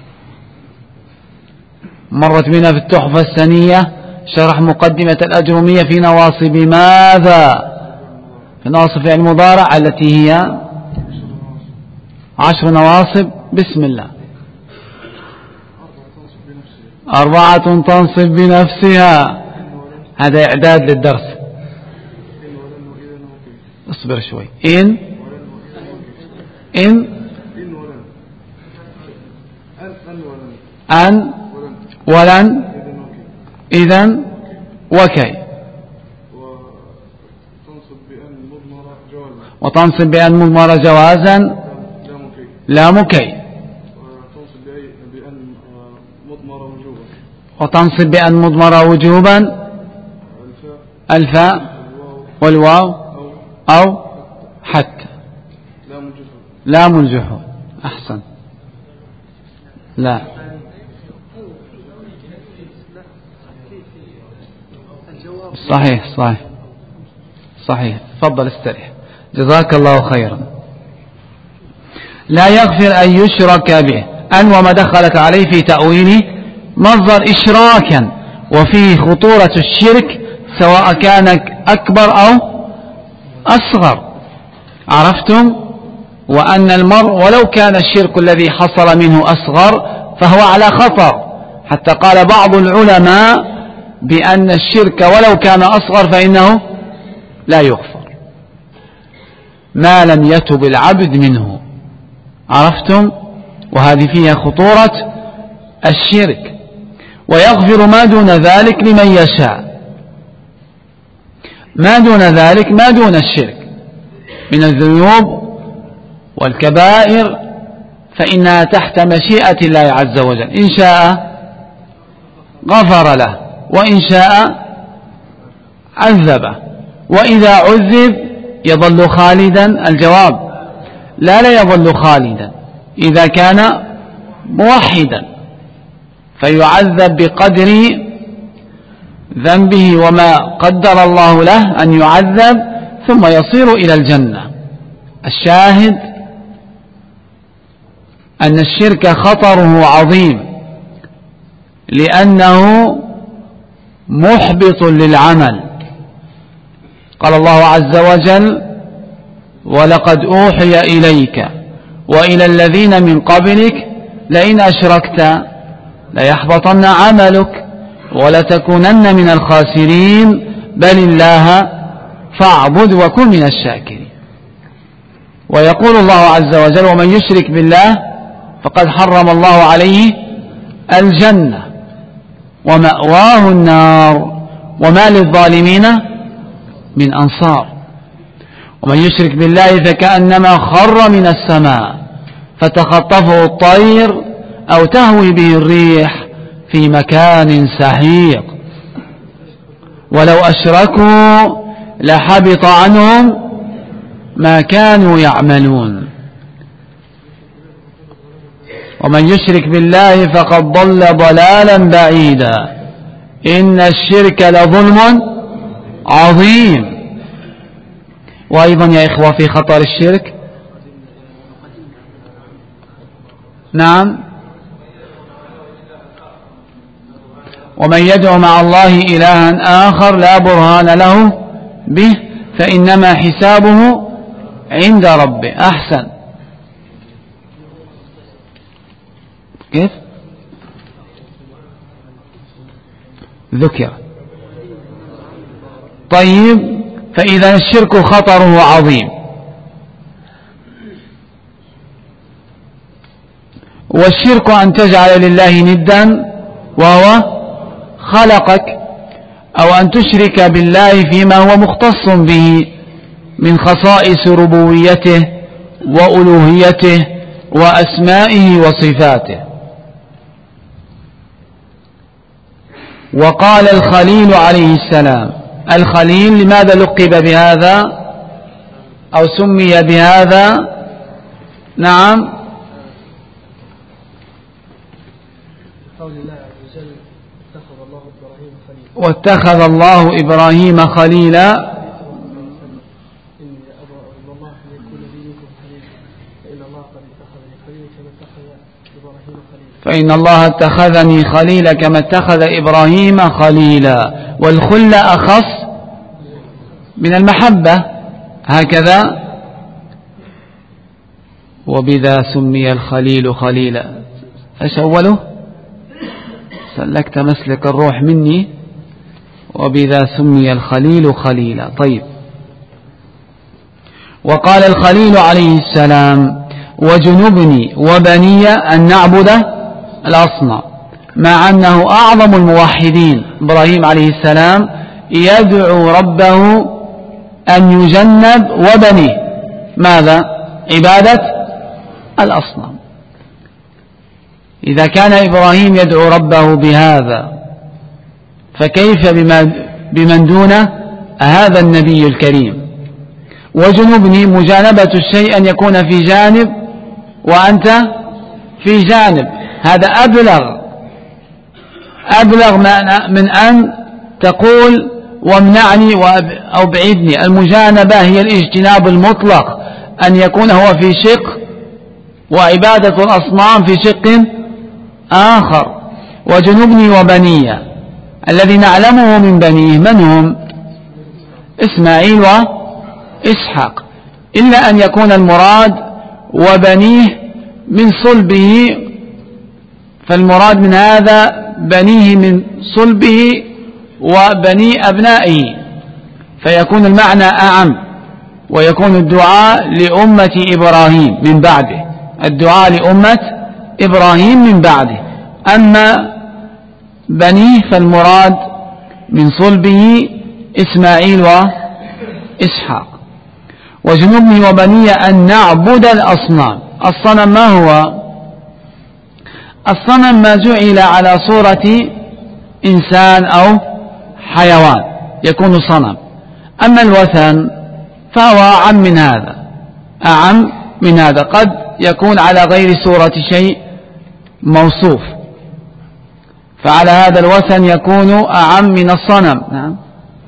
مرت بنا في التحفة السنية شرح مقدمة الأجرمية في نواصب ماذا؟ في نواصب فعل المضارع التي هي 10 نواصب. بسم الله. 4 تنصب بنفسها. هذا إعداد للدرس. اصبر شوي. إن أن ولن إذن وكي. وتنصب بأن مضمرة جوازا لا مكي. وتنصب بأن مضمرة وجوبا الفاء والواو أو حتى. لام الجحود. أحسن. لا صحيح. تفضل استريح جزاك الله خيرا. لا يغفر أن يشرك به. أن وما دخلت عليه في تأويله مصدر إشراكا، وفيه خطورة الشرك سواء كان أكبر أو أصغر. عرفتم؟ وأن المرء ولو كان الشرك الذي حصل منه أصغر فهو على خطر، حتى قال بعض العلماء بأن الشرك ولو كان أصغر فإنه لا يغفر ما لم يتب العبد منه. عرفتم؟ وهذه فيها خطورة الشرك. ويغفر ما دون ذلك لمن يشاء. ما دون ذلك ما دون الشرك من الذنوب والكبائر فإنها تحت مشيئة الله عز وجل، إن شاء غفر له وإن شاء عذبه. وإذا عذب يظل خالدا؟ الجواب لا يظل خالدا إذا كان موحدا، فيعذب بقدر ذنبه وما قدر الله له أن يعذب ثم يصير إلى الجنة. الشاهد أن الشرك خطره عظيم لأنه محبط للعمل. قال الله عز وجل: ولقد أوحي إليك وإلى الذين من قبلك لئن أشركت ليحبطن عملك ولتكونن من الخاسرين بل الله فاعبد وكن من الشاكرين. ويقول الله عز وجل: ومن يشرك بالله فقد حرم الله عليه الجنة ومأواه النار وما للظالمين من أنصار. ومن يشرك بالله فكأنما خر من السماء فتخطفه الطير أو تهوي به الريح في مكان سحيق ولو أشركوا لحبط عنهم ما كانوا يعملون. ومن يشرك بالله فقد ضل ضلالا بعيدا إن الشرك لظلم عظيم. وأيضا يا إخوة في خطر الشرك، نعم، ومن يدعو مع الله إلها آخر لا برهان له به فإنما حسابه عند ربه. أحسن، كيف ذكر؟ طيب، فإذا الشرك خطره عظيم، والشرك أن تجعل لله ندا وهو خلقك، أو أن تشرك بالله فيما هو مختص به من خصائص ربوبيته وألوهيته وأسمائه وصفاته. وقال الخليل عليه السلام، الخليل لماذا لقب بهذا أو سمي بهذا؟ نعم، واتخذ الله إبراهيم خليلا فإن الله اتخذني خليلا كما اتخذ إبراهيم خليلا. والخلة أخص من المحبة هكذا. وبذا سمي الخليل خليلا. ايش أوله؟ سلكت مسلك الروح مني. وبذا سمي الخليل خليلا. طيب، وقال الخليل عليه السلام وجنبني وبني أن نعبد الأصنام، مع أنه أعظم الموحدين. إبراهيم عليه السلام يدعو ربه أن يجنب وبنيه ماذا؟ عبادة الأصنام. إذا كان إبراهيم يدعو ربه بهذا فكيف بمن دونه هذا النبي الكريم؟ وجنبني مجانبة الشيء أن يكون في جانب وأنت في جانب، هذا أبلغ من أن تقول وامنعني أو بعدني. المجانبة هي الاجتناب المطلق، أن يكون هو في شق وعبادة الأصنام في شق آخر. وجنبني وبني، الذي نعلمه من بنيه من هم؟ إسماعيل وإسحاق، إلا أن يكون المراد وبنيه من صلبه، فالمراد من هذا بنيه من صلبه وبني أبنائه، فيكون المعنى أعم، ويكون الدعاء لأمة إبراهيم من بعده، الدعاء لأمة إبراهيم من بعده. أما بنيه فالمراد من صلبه إسماعيل وإسحاق. وجنبني وبني أن نعبد الأصنام. الصنم ما هو؟ الصنم ما جعل على صورة إنسان أو حيوان يكون صنم. أما الوثن فهو أعم من هذا، أعم من هذا، قد يكون على غير صورة شيء موصوف، فعلى هذا الوثن يكون أعم من الصنم. نعم،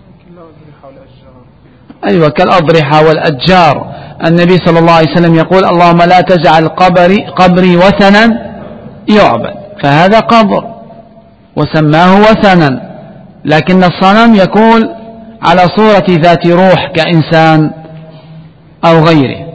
أيوة، كالأضرحة والأتجار. النبي صلى الله عليه وسلم يقول اللهم لا تجعل قبري وثنا يعبد، فهذا قبر وسماه وثنا، لكن الصنم يكون على صورة ذات روح كإنسان أو غيره.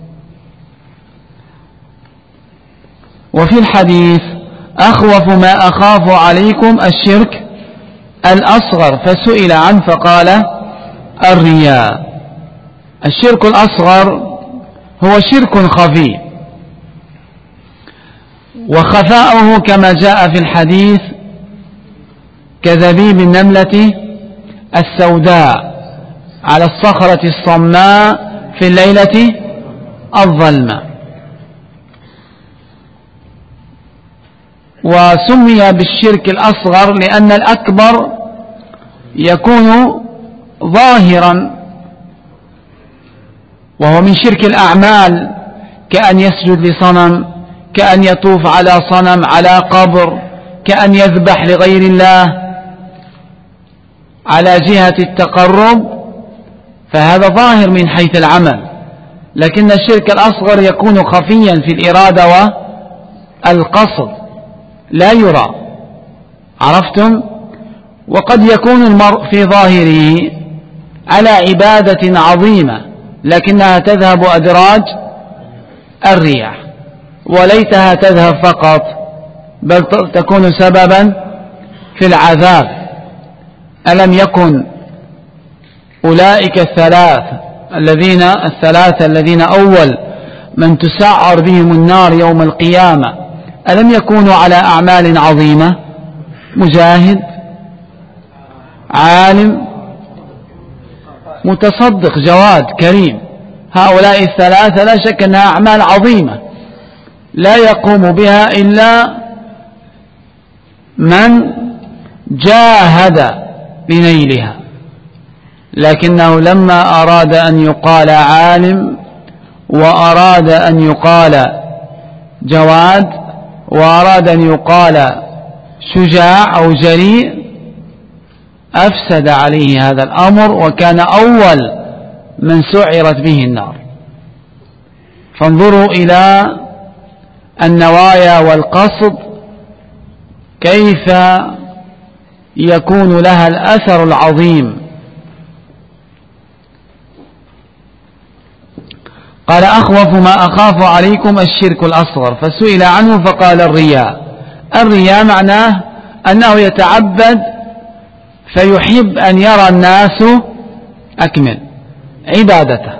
وفي الحديث أخوف ما أخاف عليكم الشرك الأصغر، فسئل عنه فقال الرياء. الشرك الأصغر هو شرك خفي، وخفاؤه كما جاء في الحديث كذبيب النملة السوداء على الصخرة الصماء في الليلة الظلمة. وسمي بالشرك الأصغر لأن الأكبر يكون ظاهرا، وهو من شرك الأعمال، كأن يسجد لصنم، كأن يطوف على صنم، على قبر، كأن يذبح لغير الله على جهة التقرب، فهذا ظاهر من حيث العمل. لكن الشرك الأصغر يكون خفيا في الإرادة والقصد، لا يرى. عرفتم؟ وقد يكون المرء في ظاهره على عبادة عظيمة لكنها تذهب أدراج الرياح، وليتها تذهب فقط بل تكون سببا في العذاب. ألم يكن أولئك الثلاثة الذين أول من تسعر بهم النار يوم القيامة ألم يكونوا على أعمال عظيمة؟ مجاهد، عالم، متصدق، جواد، كريم. هؤلاء الثلاثة لا شك أنها أعمال عظيمة لا يقوم بها إلا من جاهد لنيلها، لكنه لما أراد أن يقال عالم وأراد أن يقال جواد وأراد أن يقال شجاع أو جريء أفسد عليه هذا الأمر، وكان أول من سعرت به النار. فانظروا إلى النوايا والقصد كيف يكون لها الأثر العظيم. قال أخوف ما أخاف عليكم الشرك الأصغر، فسئل عنه فقال الرياء. الرياء معناه أنه يتعبد فيحب أن يرى الناس أكمل عبادته،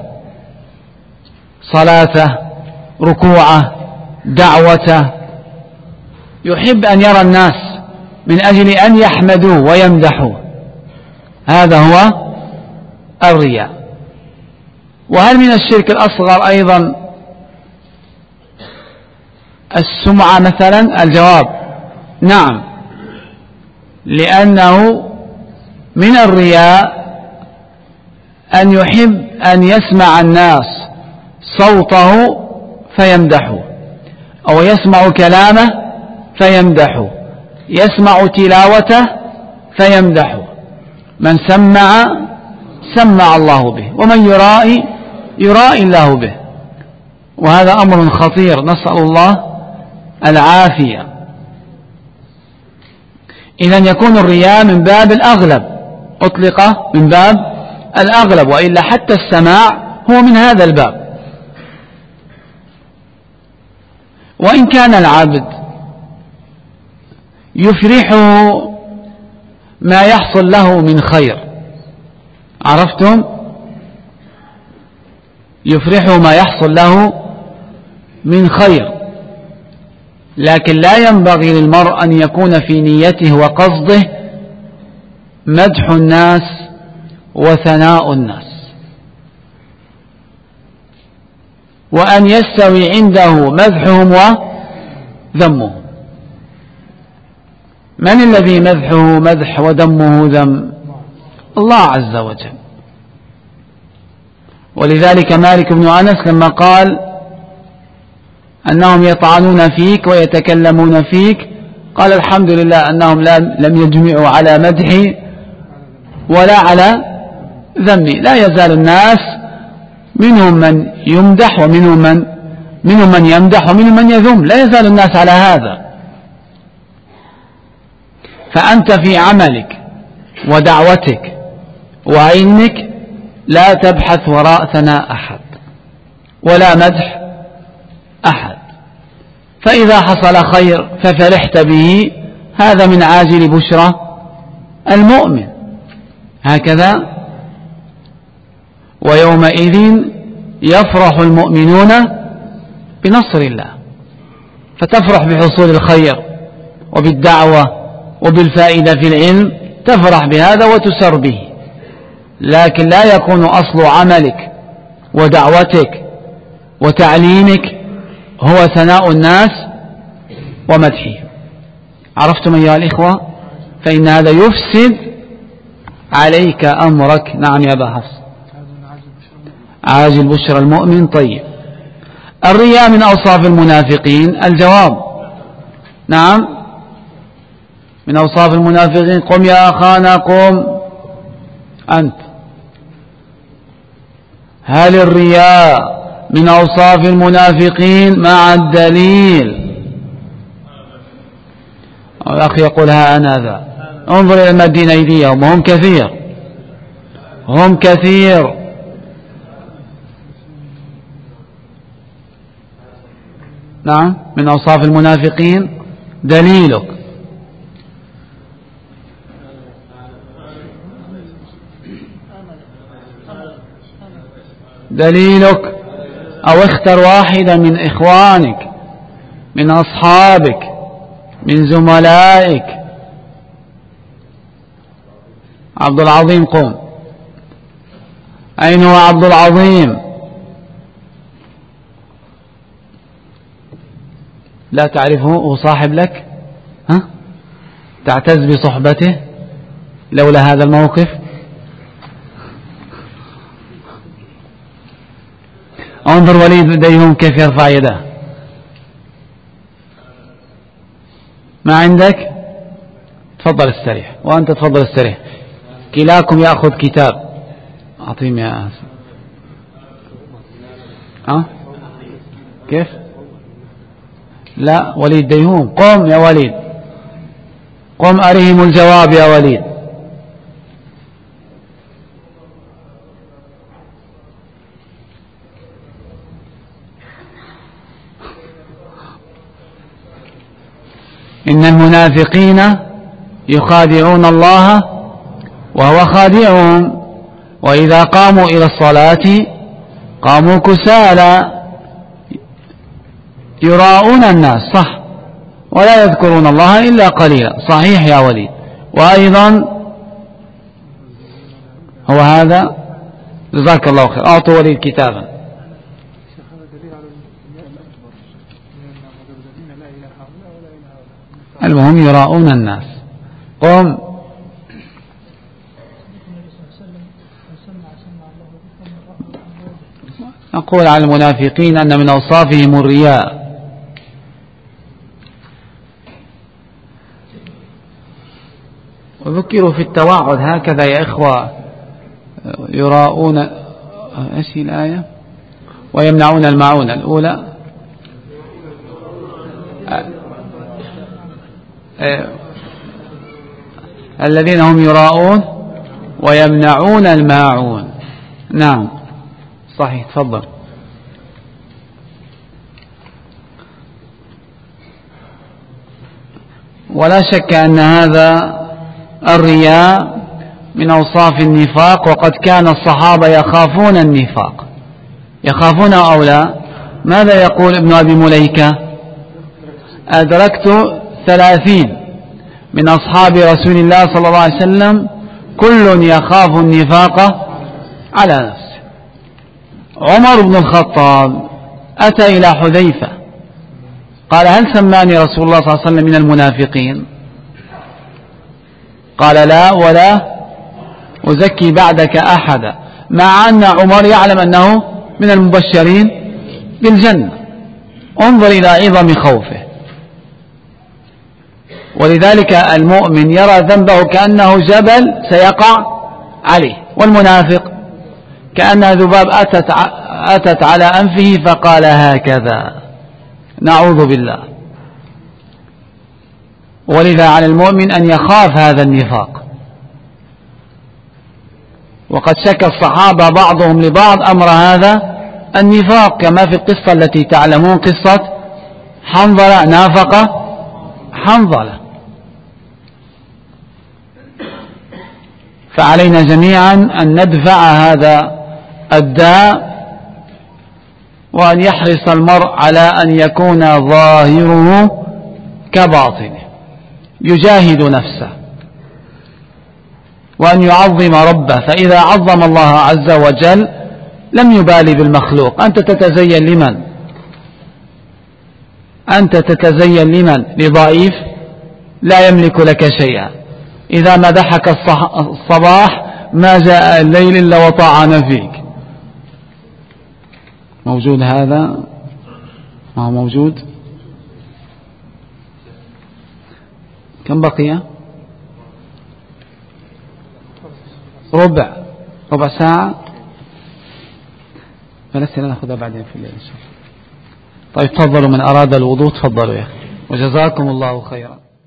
صلاته، ركوعه، دعوته، يحب أن يرى الناس من أجل أن يحمدوه ويمدحوه، هذا هو الرياء. وهل من الشرك الأصغر أيضا السمعة مثلا؟ الجواب نعم، لأنه من الرياء أن يحب أن يسمع الناس صوته فيمدحه، أو يسمع كلامه فيمدحه، يسمع تلاوته فيمدحه. من سمع الله به، ومن يرائي الله به، وهذا أمر خطير، نسأل الله العافية. إذن يكون الرياء من باب الأغلب، أطلق من باب الأغلب، وإلا حتى السماع هو من هذا الباب. وإن كان العبد يفرحه ما يحصل له من خير، عرفتم؟ يفرحه ما يحصل له من خير، لكن لا ينبغي للمرء أن يكون في نيته وقصده مدح الناس وثناء الناس، وأن يستوي عنده مدحهم وذمهم. من الذي مدحه مدح وذمه ذم؟ الله عز وجل. ولذلك مالك بن أنس لما قال أنهم يطعنون فيك ويتكلمون فيك، قال الحمد لله أنهم لم يجمعوا على مدحي ولا على ذمي. لا يزال الناس منهم من يمدح ومنهم من يمدح ومنهم من يذم، لا يزال الناس على هذا. فأنت في عملك ودعوتك وعلمك لا تبحث وراء ثناء أحد ولا مدح أحد، فإذا حصل خير ففرحت به، هذا من عاجل بشرى المؤمن، هكذا. ويومئذ يفرح المؤمنون بنصر الله، فتفرح بحصول الخير وبالدعوة وبالفائدة في العلم، تفرح بهذا وتسر به، لكن لا يكون أصل عملك ودعوتك وتعليمك هو ثناء الناس ومدحهم. عرفتم أيها الإخوة؟ فإن هذا يفسد عليك أمرك. نعم يا أبا حفص. عاجل بشرى المؤمن. طيب، الرياء من أوصاف المنافقين. الجواب نعم من أوصاف المنافقين. قم يا أخانا قم أنت. هل الرياء من أوصاف المنافقين مع الدليل؟ الأخ يقول ها أنا ذا. انظر إلى المادين أيديهم وهم كثير، هم كثير. نعم من أوصاف المنافقين. دليلك دليلك أو اختر واحدا من إخوانك، من أصحابك، من زملائك. عبد العظيم قم. أين هو عبد العظيم؟ لا تعرفه؟ هو صاحب لك؟ ها؟ تعتز بصحبته لولا هذا الموقف؟ انظر وليد ديهم كيف يرفع يده. ما عندك؟ تفضل استريح، وأنت تفضل استريح. كلاكم يأخذ كتاب. أعطيهم يا آسف. كيف؟ لا وليد ديهم. قم يا وليد، قم أرهم الجواب يا وليد. إن المنافقين يخادعون الله وهو خادعهم، وإذا قاموا إلى الصلاة قاموا كسالى يراءون الناس. صح، ولا يذكرون الله إلا قليلا. صحيح يا وليد. وأيضا هو هذا. جزاك الله خير. أعطوا وليد كتابا. المهم يراءون الناس. قم. نقول على المنافقين أن من أوصافهم الرياء. وذكروا في التوعد هكذا يا إخوة. يراءون ايش الآية؟ ويمنعون الماعون الأولى. الذين هم يراءون ويمنعون الماعون. نعم صحيح. تفضل. ولا شك أن هذا الرياء من أوصاف النفاق، وقد كان الصحابة يخافون النفاق. يخافون أو لا؟ ماذا يقول ابن أبي مليكة؟ أدركت 30 من أصحاب رسول الله صلى الله عليه وسلم كل يخاف النفاق على نفسه. عمر بن الخطاب أتى إلى حذيفة قال هل سماني رسول الله صلى الله عليه وسلم من المنافقين؟ قال لا ولا أزكي بعدك أحدا، مع أن عمر يعلم أنه من المبشرين بالجنة. انظر إلى عظم خوفه. ولذلك المؤمن يرى ذنبه كأنه جبل سيقع عليه، والمنافق كأنها ذباب أتت على أنفه فقال هكذا. نعوذ بالله. ولذا على المؤمن أن يخاف هذا النفاق. وقد شكى الصحابة بعضهم لبعض أمر هذا النفاق، كما في القصة التي تعلمون، قصة حنظلة نافق حنظلة. فعلينا جميعا أن ندفع هذا الداء، وأن يحرص المرء على أن يكون ظاهره كباطنه، يجاهد نفسه، وأن يعظم ربه. فإذا عظم الله عز وجل لم يبالي بالمخلوق. أنت تتزين لمن؟ أنت تتزين لمن؟ لضعيف لا يملك لك شيئا. إذا مدحك الصباح ما جاء الليل إلا وطعن فيك. موجود هذا؟ ما هو موجود؟ كم بقي؟ ربع ساعة. فلسنا نأخذها بعدين في الليل إن شاء الله. طيب تفضلوا، من أراد الوضوء تفضلوا يا أخي، وجزاكم الله خيرا.